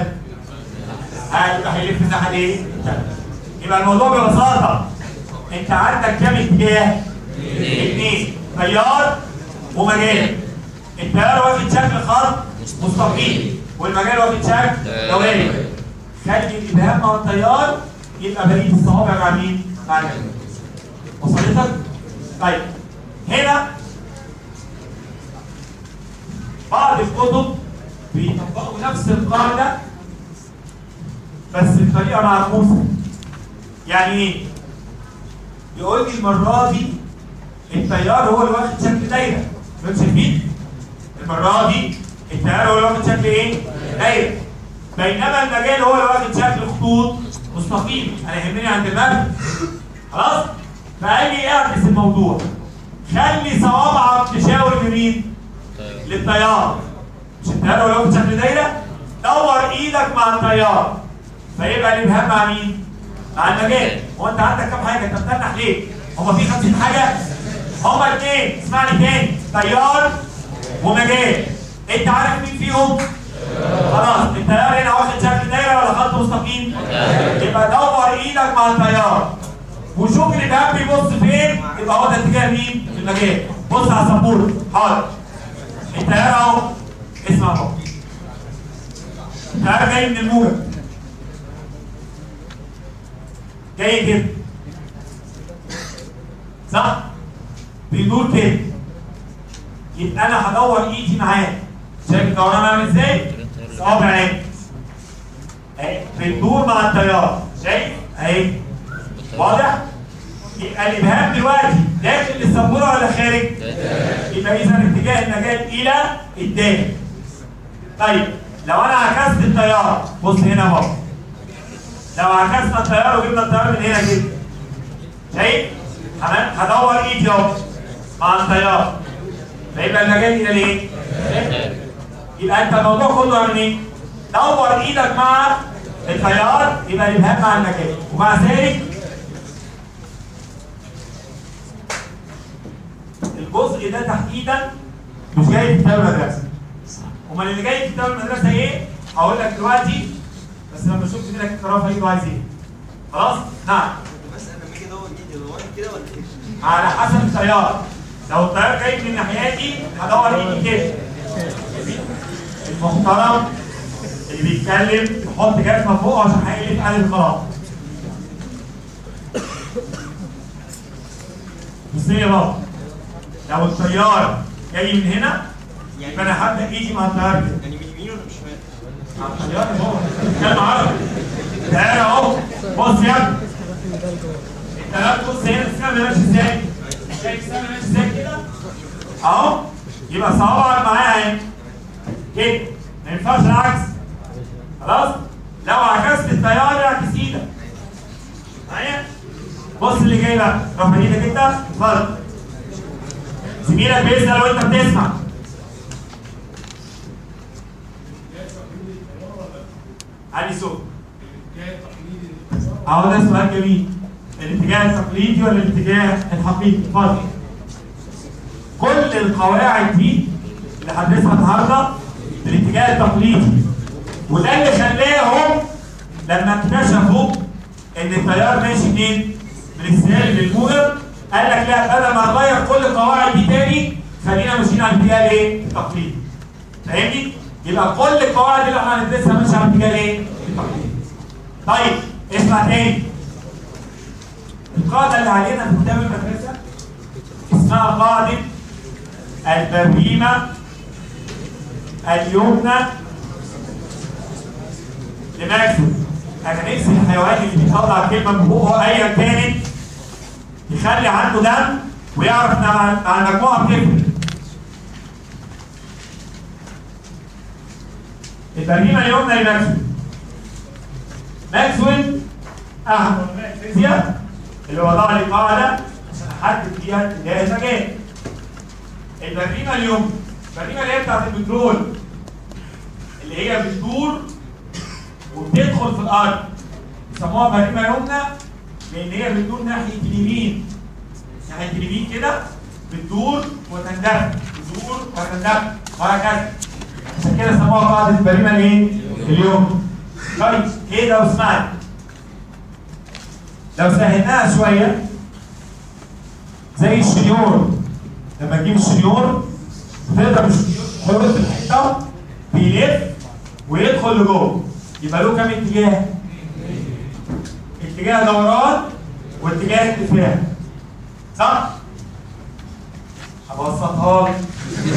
يبقى هيلف الناحيه ايه؟ يبقى الموضوع ببساطه انت عندك كام اتجاه؟ اثنين، تيار ومجال. التيار واخد شكل خط مستقيم والمجال واخد شكل دوائري. خلي الابهام مع التيار يبقى بقيه الصوابع مع مين؟ مع المجال. وصلتك؟ طيب هنا بعض الكتب بيطبقوا نفس القاعده بس بطريقه معكوسه. يعني ايه؟ يقول لي المره دي التيار هو اللي واخد شكل دايره. انتوا شايفين؟ المره دي التيار هو اللي واخد شكل ايه؟ دايره. بينما المجال هو اللي واخد شكل خطوط مستقيم. انا يهمني عند المبنى. خلاص؟ فقال لي اعكس الموضوع. خلي صوابعك تشاور لمين؟ للتيار. مش التيار هو اللي واخد شكل دايره؟ دور ايدك مع التيار. فيبقى الابهام مع مين؟ مع المجال. هو انت عندك كام حاجه؟ انت بتنح ليه؟ هما في 50 حاجه؟ هما الاثنين، اسمعني تاني، تيار ومجال. انت عارف مين فيهم؟ خلاص، التيار هنا واخد شكل دايره ولا خط مستقيم؟ يبقى دور ايدك مع التيار وشوف الابهام بيبص فين، يبقى هو ده اتجاه مين؟ في المجال. بص على السبوره، حاضر. التيار اهو، اسمع اهو. التيار جاي من الموجب. جاي كده. صح؟ بيدور كده. يبقى انا هدور ايدي معاه. شايف الدوران عامل ازاي؟ صابع اهي. اهي بتدور مع التيار. شايف؟ اهي. واضح؟ يبقى الابهام دلوقتي داخل السبوره ولا خارج؟ يبقى اذا اتجاه المجال الى الداخل. طيب لو انا عكست التيار، بص هنا اهو. لو عكسنا التيار وجبنا التيار من هنا كده. شايف؟ هدور ايدي اهو مع التيار. فيبقى المجال الى الايه؟ يبقى انت الموضوع كله عامل ايه؟ دور ايدك مع التيار يبقى الابهام مع المجال. ومع ذلك الجزء ده تحديدا مش جاي في كتاب المدرسه. امال اللي جاي في كتاب المدرسه ايه؟ هقول لك دلوقتي بس لما اشوف منك الكرافه ايده عايز ايه. خلاص؟ نعم. بس انا لما اجي ادور ايدي ادور كده ولا ايه؟ على حسب التيار. لو التيار جاي من ناحيتي هدور ايدي كده. المحترم اللي بيتكلم يحط جزمه فوق عشان هيقلب قلب الخلاط. بص يا بابا، لو التيار جاي من هنا يبقى انا هبدا ايدي مع التيار كده. يعني من اليمين ولا من الشمال؟ مع التيار يا بابا، بتتكلم عربي. التيار اهو، بص يا ابني. التيار بص هنا السهم ماشي ازاي؟ شايف السهم ماشي ازاي كده؟ اهو، يبقى صوابعك معايا اهي. كده، ما ينفعش العكس. خلاص؟ لو عكست التيار اعكس ايدك. معايا؟ بص اللي جاي بقى، رفع ايدك انت، اتفضل. زميلك بيسأل وانت بتسمع. علي صوت. اهو ده سؤال جميل. الاتجاه التقليدي ولا الاتجاه الحقيقي؟ اتفضل. كل القواعد دي اللي هندرسها النهارده الاتجاه التقليدي، وده اللي خلاهم لما اكتشفوا ان التيار ماشي منين؟ من السالب للموجب، قال لك لا، بدل ما نغير كل القواعد دي تاني خلينا ماشيين على الاتجاه الايه؟ التقليدي. فاهمني؟ يبقى كل القواعد اللي احنا هندرسها ماشيه على الاتجاه الايه؟ التقليدي. طيب اسمع تاني. القاعده اللي علينا في كتاب المدرسه اسمها قاعده البريمه اليمنى لماكسويل. انا نفسي الحيوان اللي بيطلع كلمه من بقه ايا كانت يخلي عنده دم ويعرف مع المجموعه بتفرق. البريمه اليمنى لماكسويل. ماكسويل احد علماء الفيزياء اللي وضع لي قاعده عشان احدد فيها اتجاه المجال. البريمه اليمنى، البريمه اللي هي بتاعت البترول اللي هي بتدور وبتدخل في الارض بيسموها بريمه يمنى لان هي بتدور ناحيه اليمين. ناحيه اليمين كده بتدور وتندفع، بتدور وتندفع وهكذا. عشان كده سموها قاعده البريمه الايه؟ اليمنى. طيب ايه ده؟ واسمعني. لو سهلناها شويه زي الشنيور، لما تجيب الشنيور وتضرب الشنيور حرة الحيطه بيلف ويدخل لجوه، يبقى له كام اتجاه؟ اتجاه دوران واتجاه ارتفاع. صح؟ هبسطها لك.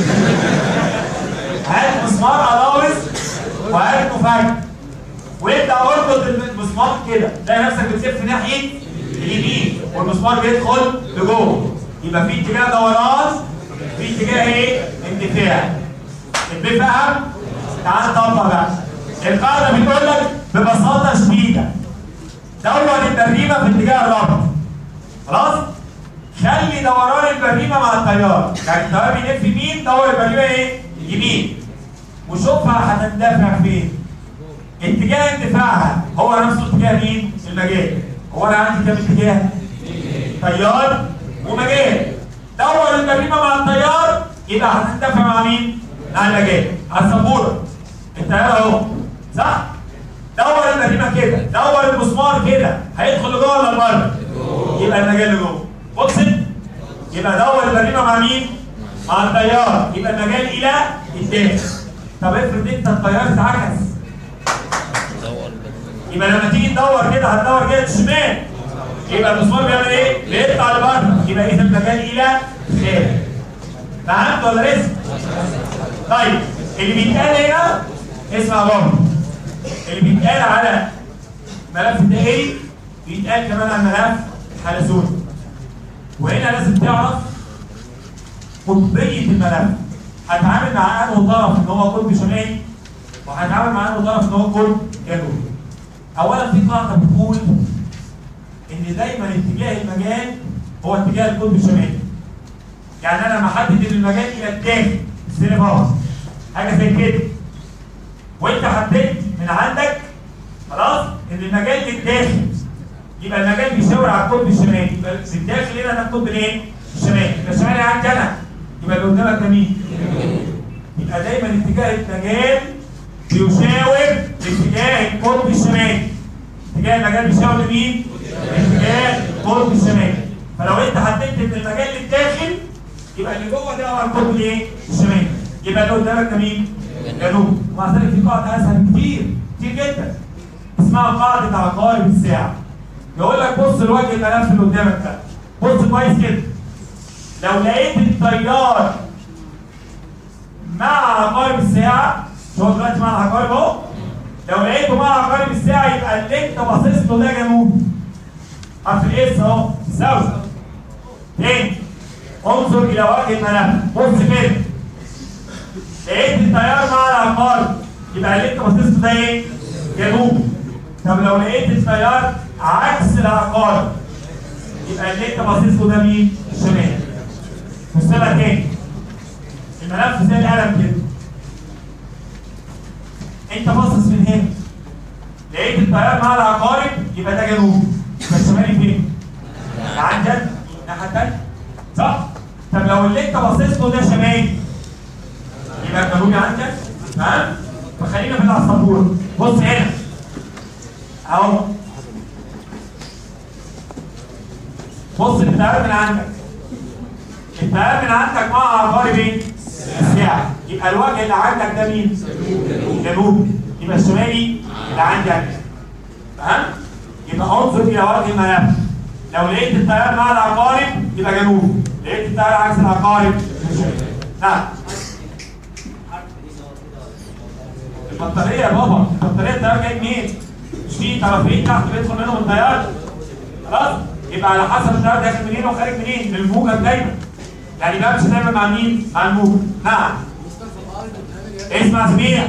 هات مسمار قلاوز وهات مفك وابدا اربط المسمار كده، تلاقي نفسك بتلف ناحيه اليمين والمسمار بيدخل لجوه، يبقى في اتجاه دوران في اتجاه ايه؟ اندفاع. البفهم؟ تعال نطبق بقى. القاعده بتقول لك ببساطه شديده دور البريمه في اتجاه الربط. خلاص؟ خلي دوران البريمه مع التيار، يعني التيار بيلف يمين دور البريمه ايه؟ يمين. وشوفها هتندفع فين؟ اتجاه اندفاعها هو نفسه اتجاه مين؟ المجال. هو انا عندي كام اتجاه؟ تيار ومجال. دور البريمه مع التيار يبقى هتندفع مع مين؟ مع المجال. على السبوره التيار اهو، صح؟ دور البريمه كده، دور المسمار كده، هيدخل لجوه ولا لبره؟ يبقى المجال لجوه. بص، يبقى دور البريمه مع مين؟ مع التيار، يبقى المجال الى الداخل. طب افرض انت التيار اتعكس، يبقى لما تيجي تدور كده هتدور كده شمال، يبقى المسمار بيعمل ايه؟ بيطلع لبره، يبقى اذا المجال الى خارج. فهمت ولا لسه؟ طيب اللي بيتقال هنا اسمع برضه، اللي بيتقال على ملف الدائري بيتقال كمان على ملف الحلزوني. وهنا لازم تعرف قطبيه الملف. هتعامل مع انه طرف ان هو قطب شمالي وهتعامل مع انه طرف ان هو قطب جنوبي. اولا في قاعده بتقول ان دايما اتجاه المجال هو اتجاه القطب الشمالي. يعني انا لما احدد ان المجال الى الداخل السينما اهو حاجه زي كده، وانت حددت من عندك خلاص ان المجال للداخل، يبقى المجال بيشاور على القطب الشمالي، يبقى الداخل هنا ده القطب الايه؟ الشمالي. يبقى الشمالي عندي انا، يبقى اللي قدامك ده مين؟ يبقى دايما اتجاه المجال بيشاور لاتجاه القطب الشمالي. اتجاه المجال بيشاور لمين؟ اتجاه القطب الشمالي. فلو انت حددت ان المجال للداخل يبقى اللي جوه ده هو القطب الايه؟ الشمالي. يبقى اللي قدامك ده مين؟ جنوب. ومع ذلك في قاعده اسهل كتير كتير جدا اسمها قاعده عقارب الساعه. يقول لك بص لوجه الملف اللي قدامك ده، بص كويس كده. لو لقيت التيار مع عقارب الساعه، شوف دلوقتي مع العقارب اهو، لو لقيته مع عقارب الساعه يبقى اللي انت باصص له ده جنوب. حرف الاس اهو ساوث. تاني انظر الى وجه الملف، بص كده. لقيت التيار مع العقارب يبقى اللي انت باصص له ده ايه؟ جنوب. طب لو لقيت التيار عكس العقارب يبقى اللي انت باصص له ده مين؟ الشمال. بصلها تاني. الملف زي القلم كده. انت باصص من هنا. لقيت التيار مع العقارب يبقى ده جنوب. يبقى الشمالي فين؟ عندك الناحية التانية. صح؟ طب لو اللي انت باصص له ده شمالي يبقى الجنوبي عندك. تمام؟ فخلينا في العصفور. بص هنا. اهو. بص التيار من عندك. التيار من عندك مع عقارب ايه؟ الساعة. يبقى الوجه اللي عندك ده مين؟ جنوبي. يبقى الشمالي اللي عندك. تمام؟ يبقى انظر الى وجه الملف. لو لقيت التيار مع العقارب يبقى جنوب، لقيت التيار عكس العقارب شمال. نعم. البطارية يا بابا، البطارية التيار جاي منين؟ مش في طرفين تحت بيدخل منهم التيار؟ خلاص؟ يبقى على حسب التيار داخل منين وخارج منين؟ من الموجب دايما. يعني بمشي دايما مع مين؟ مع الموجب. نعم. اسمع سميع.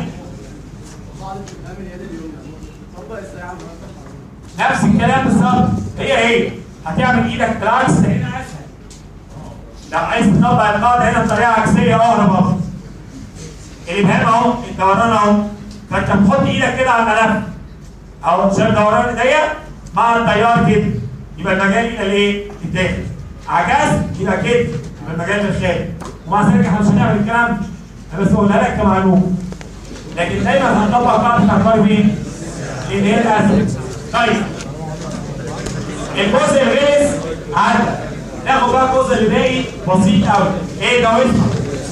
نفس الكلام بالظبط. هي هتعمل ايدك بالعكس هنا اسهل. لو عايز تطبق القاعده هنا بطريقه عكسيه اهو برضه. الابهام اهو، الدوران اهو. فانت بتحط ايدك كده على الملف. اهو شايف دوران ايديا مع التيار كده. يبقى المجال الى الايه؟ الداخل. عكست يبقى كده. يبقى المجال للخارج. ومع ذلك احنا مش هنعمل الكلام ده. انا بس بقولها لك كمعلومه. لكن دايما هنطبق قاعده العقارب مين؟ اللي هي الاسد. طيب. الجزء الغلس عدى. ناخد بقى الجزء اللي باقي بسيط قوي. ايه ده واسمع.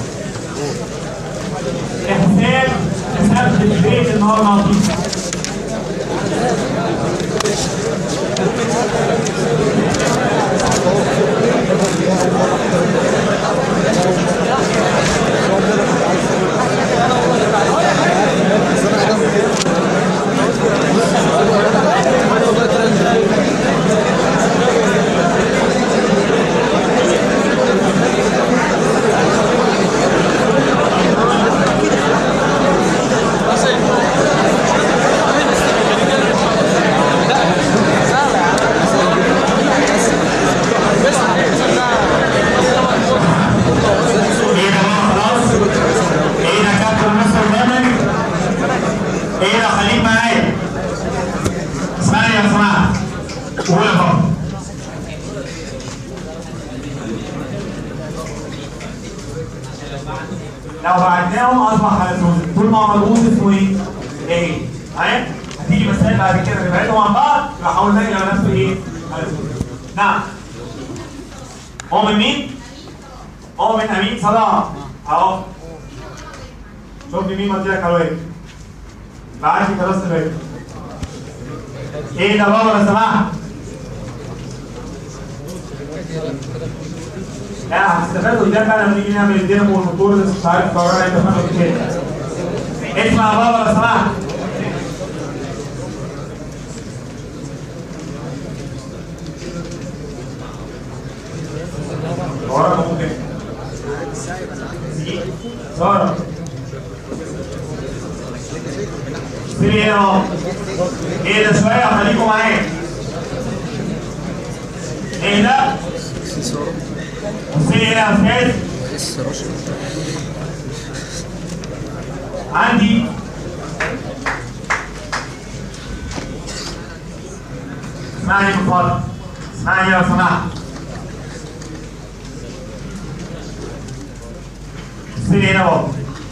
حساب البيت النهارده. لو بعدناهم اصبح حلزون. طول ما ملغوص اسمه ايه؟ ايه؟ معايا؟ هتيجي مسائل بعد كده نبعدهم عن بعض يبقى حاولنا نلاقي على نفسه ايه؟ حلزون. نعم. مؤمن مين؟ مؤمن امين صلاح. اهو. شوف لي مين مديلك على الوجه. بعت لي كراسه الوجه. ايه ده بابا لو سمحت؟ لا هتستفادوا قدام بقى لما نيجي نعمل الدينامو والموتور اللي مش عارف دوران انت فاهم كده. اسمع يا بابا لو سمحت. وراك ممكن. سارة. سيبي هنا اهو. ايه ده شوية خليكم معايا. ايه ده؟ بصي هنا يا استاذ. عندي اسمعني من فضلك. اسمعني لو سمحت. بصي هنا اهو.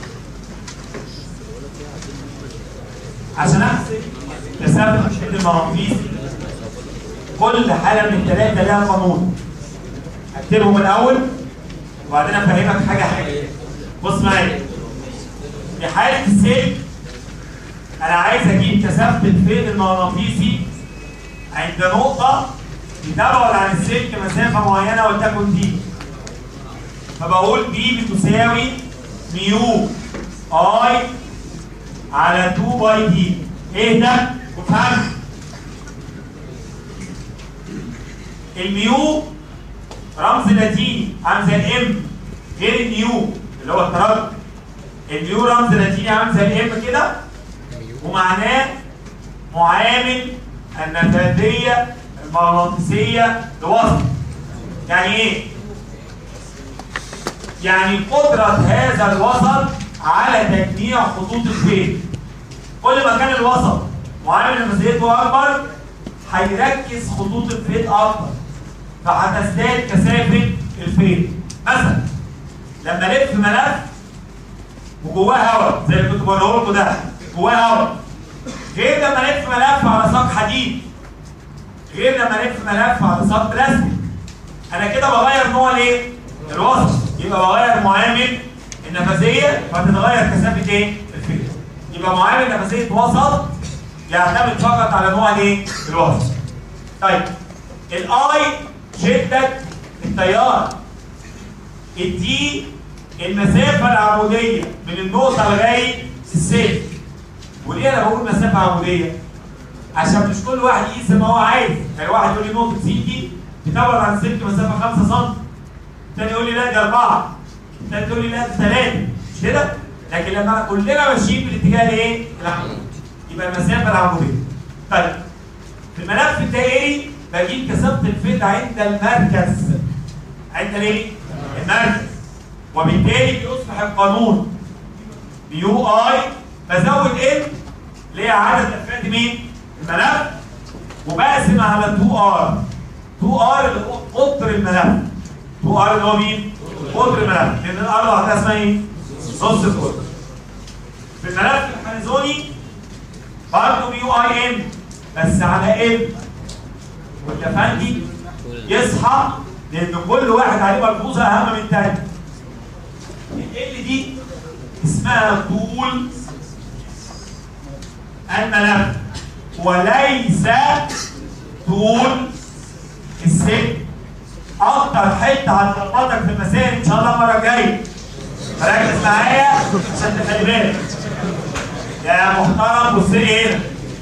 عشان احسب كثافة الشد المغناطيسي كل حالة من الثلاثة لها قانون. هكتبهم الاول وبعدين افهمك حاجه حاجه. بص معايا. في حاله السلك انا عايز اجيب كثافه الفيض المغناطيسي عند نقطه بتبعد عن السلك مسافه معينه ولتكن دي. فبقول بي بتساوي ميو اي على 2 باي دي. ايه ده؟ وفهم. الميو رمز لاتيني عامل زي الام غير النيو اللي هو التردد. النيو رمز لاتيني عامل زي الام كده ومعناه معامل النفاذيه مغناطيسيه لوسط. يعني ايه؟ يعني قدره هذا الوسط على تجميع خطوط الفيض. كل ما كان الوسط معامل نفاذيته اكبر هيركز خطوط الفيض اكتر، فهتزداد كثافه الفيض. مثلا لما الف ملف وجواه هواء زي اللي كنت بوريه لكم ده، جواه هواء، غير لما الف ملف على ساق حديد، غير لما الف ملف على ساق بلاستيك. انا كده بغير نوع الايه؟ الوسط، يبقى بغير معامل النفاذيه فتتغير كثافه ايه؟ الفيض. يبقى معامل نفاذيه وسط يعتمد فقط على نوع الايه؟ الوسط. طيب الاي شده التيار، الدي المسافه العموديه من النقطه لغايه السلك. وليه انا بقول مسافه عموديه؟ عشان مش كل واحد يقيس زي ما هو عايز، يعني واحد يقول لي نقطه سي دي بتبعد عن السلك مسافه 5 سم، الثاني يقول لي لا دي 4، الثالث يقول لي لا دي 3، مش كده؟ لكن لما كلنا ماشيين بالاتجاه الايه؟ العمودي يبقى المسافه العموديه. طيب في الملف الدائري بجيب كثافه الفيض عند المركز. عند الايه؟ المركز. وبالتالي بيصبح القانون بيو اي بزود ان اللي هي عدد لفات مين؟ الملف، وبقسم على 2 ار. 2 ار اللي هو قطر الملف. 2 ار اللي هو مين؟ قطر الملف، لان الار لوحدها اسمها ايه؟ نص القطر. في الملف الحلزوني برضه بيو اي ام بس على ال. واللفندي يصحى لان كل واحد عليه ملحوظه اهم من الثاني. ال دي اسمها طول الملف وليس طول السلك. اكتر حته هتلخبطك في المسائل ان شاء الله المره الجايه. ركز معايا عشان تخلي بالك يا محترم. بص لي هنا،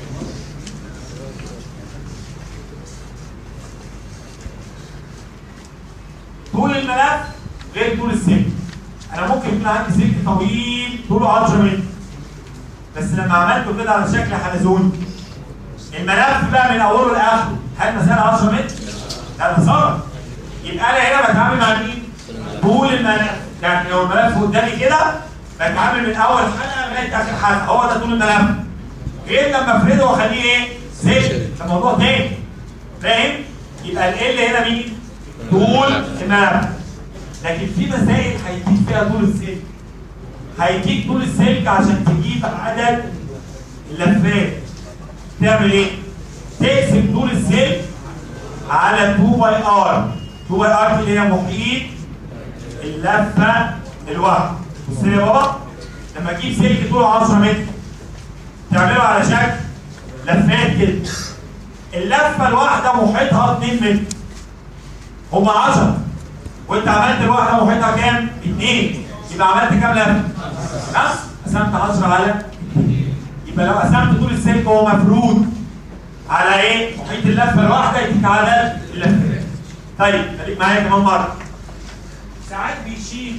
طول الملف غير طول السلك. انا ممكن يكون عندي سلك طويل طوله 10 متر بس لما عملته كده على شكل حلزوني الملف بقى من اوله لاخره هل مسافه 10 متر؟ لا ده صغر. يبقى انا هنا بتعامل مع مين؟ طول الملف. يعني لو الملف قدامي كده بتعامل من اول حلقه لغايه اخر حلقه، هو ده طول الملف. غير لما افرده واخليه ايه؟ سلك، ده موضوع تاني. فاهم؟ يبقى ال هنا مين؟ طول الملف. لكن في مسائل هيديك فيها طول السلك. هيديك طول السلك عشان تجيب عدد اللفات. تعمل ايه؟ تقسم طول السلك على 2 باي ار. 2 باي ار اللي هي محيط اللفه الواحده. بص لي يا بابا، لما تجيب سلك طوله 10 متر تعمله على شكل لفات كده. اللفه الواحده محيطها 2 متر. هما 10 وانت عملت الواحده محيطها كام؟ 2. يبقى عملت كام لفه؟ بس قسمت 10 على 2. يبقى لو قسمت طول السلك هو مفرود على ايه؟ محيط اللفه الواحده يديك عدد اللفات. طيب خليك معايا كمان مره. ساعات بيشيل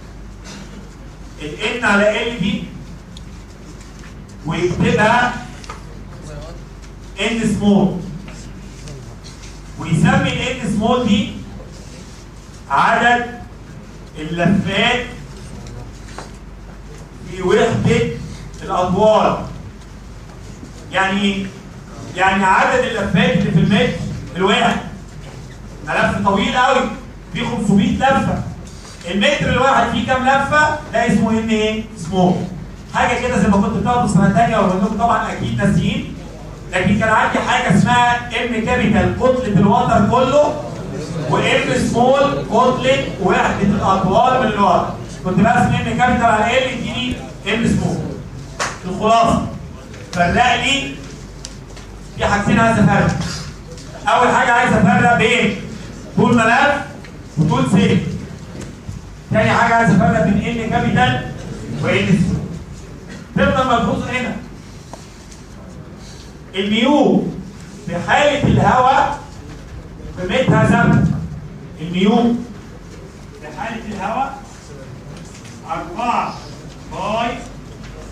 الان على ال دي ويكتبها ان سمول ويسمي الان سمول دي عدد اللفات في وحده الاطوال. يعني ايه؟ يعني عدد اللفات اللي في المتر الواحد. ملف طويل قوي فيه 500 لفه، المتر الواحد فيه كام لفه؟ ده اسمه ان ايه؟ سمول. حاجه كده زي ما كنت بتاخده سنه ثانيه وانكم طبعا اكيد ناسيين، لكن كان عندي حاجه اسمها ام كابيتال كتله الوتر كله، وام سمول كتله وحده الاطوال من الوتر. كنت برسم ام كابيتال على ال يديني ام سمول. الخلاصه فرق لي في حاجتين عايز افرق. اول حاجه عايز افرق بين طول ملف وطول سلك. تاني حاجه عايز افرق بين ان كابيتال وان سمول. تفضل ملحوظه هنا الميو في حاله الهواء قيمتها ثابته. الميو في حاله الهواء 4 باي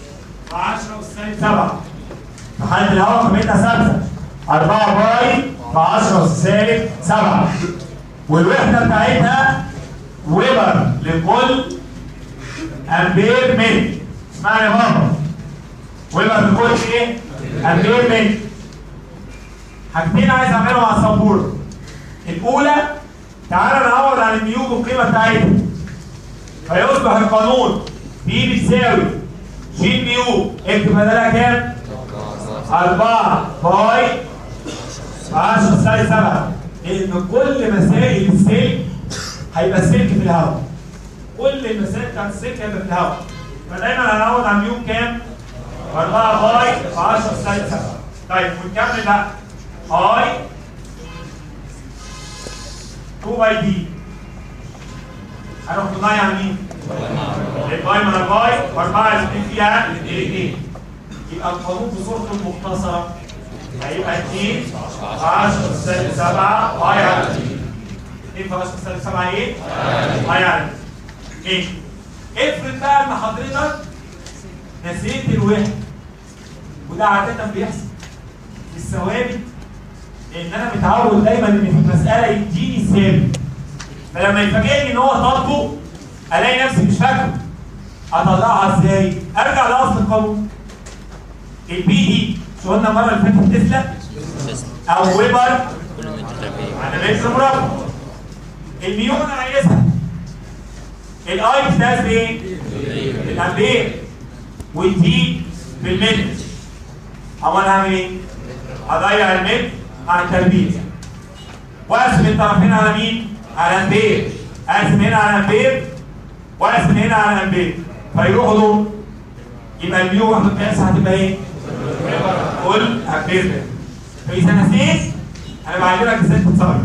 10 أس -7. في حاله الهواء قيمتها ثابته 4 باي في 10 سالب 7 والوحده بتاعتها ويبر لكل امبير متر. اسمعني يا بابا، ويبر لكل ايه؟ امبير متر. حاجتين عايز اعملهم على السبوره. الاولى تعالى نعوض عن الميو بالقيمه بتاعتها، فيصبح القانون بي بتساوي جي ميو اكتب بدلها كام؟ 4 باي 10 سالب 7. لان كل مسائل السلك هيبقى السلك في الهواء. كل المسائل بتاعت السلك هيبقى في الهواء. فدايما هنعوض عن ميو كام؟ 4 باي 10 سالب 7. طيب ونكمل بقى. اي 2 باي دي هنروح نضيع مين؟ الباي من الباي و4 الاثنين فيها الاثنين. يبقى القانون بصورته المختصره هيبقى 2 10 سالب 7 باي على 2. 2 في 10 سالب 7 ايه؟ باي على 2. افرض بقى ان حضرتك نسيت الوحده، وده عاده بيحصل في الثوابت، لان انا متعود دايما ان في المساله يديني ثابت، فلما يفاجئني ان هو طالبه الاقي نفسي مش فاكره. اطلعها ازاي؟ ارجع لاصل القانون. البي دي مش قلنا المره اللي فاتت تسلا او ويبر على متر مربع. الميو انا عايزها. الاي بتساوي ايه؟ الامبير والدي بالمتر. اما انا هعمل ايه؟ هضيع المتر مع التربيع واقسم الطرفين على مين؟ على امبير. اقسم هنا على امبير واقسم هنا على امبير، فيروحوا دول. يبقى الميو واحده بتاعتها هتبقى ايه؟ كل امبير. فاذا نسيت انا بعلمك ازاي تتصرف.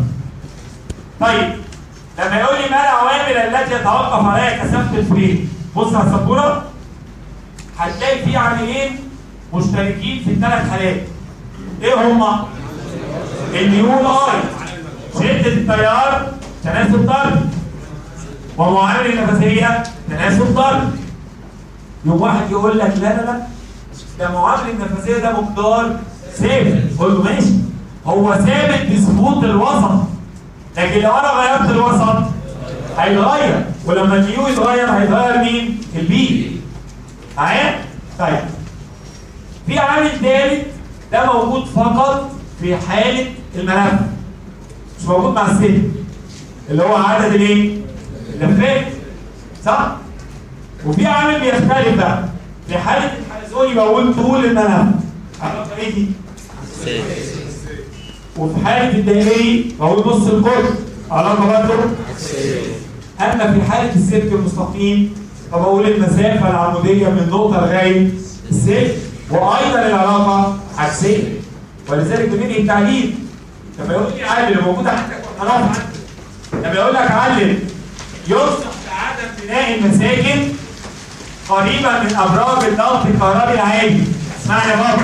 طيب لما يقول لي ما العوامل التي يتوقف عليها كثافه الفريم؟ بص على السبوره هتلاقي في عاملين مشتركين في الثلاث حالات. ايه هما؟ الميو والاي، شده التيار تناسب ضرب، ومعامل النفسيه تناسب ضرب. يوم واحد يقول لك لا لا لا ده معامل النفسيه ده مقدار ثابت. قول له ماشي، هو ثابت بثبوت الوسط، لكن لو انا غيرت الوسط هيتغير، ولما الميو يتغير هيتغير مين؟ البي. معايا؟ طيب في عامل ثالث ده موجود فقط في حاله الملف، مش موجود مع السلك، اللي هو عدد الايه؟ اللفات، صح؟ وفي عامل بيختلف بقى. في حاله الحلزوني بقول طول الملف، علاقه ايه دي؟ وفي حاله الدائري بقول نص القطر، علاقه برضه. اما في حاله السلك المستقيم فبقول المسافه العموديه من نقطه لغايه السلك، وايضا العلاقه عكسيه. ولذلك بننهي التعليل. لما يقول لي علل اللي موجوده عندك ولا عندك، لما يقول لك علل ينصح بعدم بناء المساكن قريبا من ابراج الضغط الكهربي العالي. اسمعني يا بابا،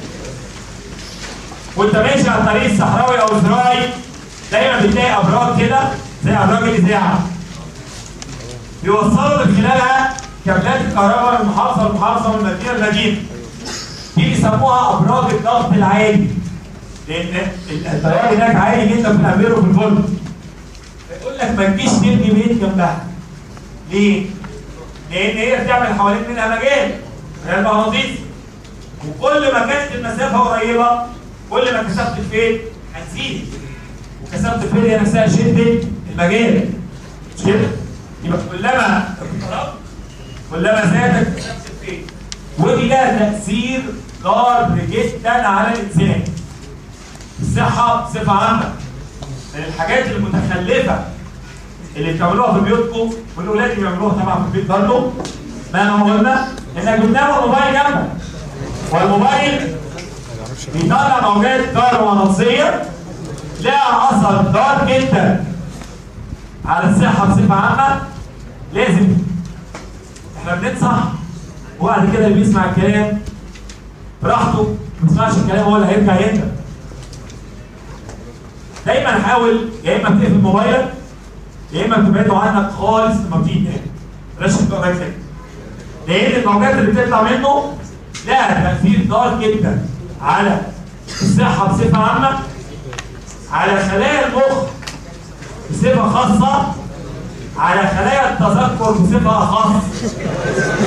وانت ماشي على الطريق الصحراوي او الزراعي دايما بتلاقي ابراج كده زي ابراج الاذاعه، بيوصلوا من خلالها كابلات الكهرباء من محافظه لمحافظه ومن مدينه لمدينه. دي بيسموها ابراج الضغط العالي، لان التيار هناك عالي جدا في الامبير وفي الفولت. يقول لك ما تجيش تبني بيت جنبها. ليه؟ لان هي بتعمل حوالين منها مجال المغناطيسي، وكل ما كانت المسافه قريبه كل ما كثافه الفيل هتزيد، وكثافه الفيل هي نفسها شده المجال، مش كده؟ يبقى كلما اقتربت كلما زادت كثافه الفيل، ودي لها تاثير ضار جدا على الانسان. الصحه بصفه عامه من الحاجات المتخلفه اللي بتعملوها في بيوتكم والاولاد بيعملوها طبعا في البيت برضه. ما قلنا انك بتنام الموبايل جنبك، والموبايل بيطلع موجات كهرومغناطيسيه لها اثر ضار جدا على الصحه بصفه عامه. لازم احنا بننصح، وبعد كده اللي بيسمع الكلام براحته، ما يسمعش الكلام هو اللي هيرجع يندم. دايما حاول يا اما تقفل موبايلك يا اما تبعده عنك خالص لما بتيجي تنام. بلاش تبقى كده، لان الموجات اللي بتطلع منه لها تاثير ضار جدا على الصحه بصفه عامه، على خلايا المخ بصفة خاصة على خلايا التذكر بصفة أخص.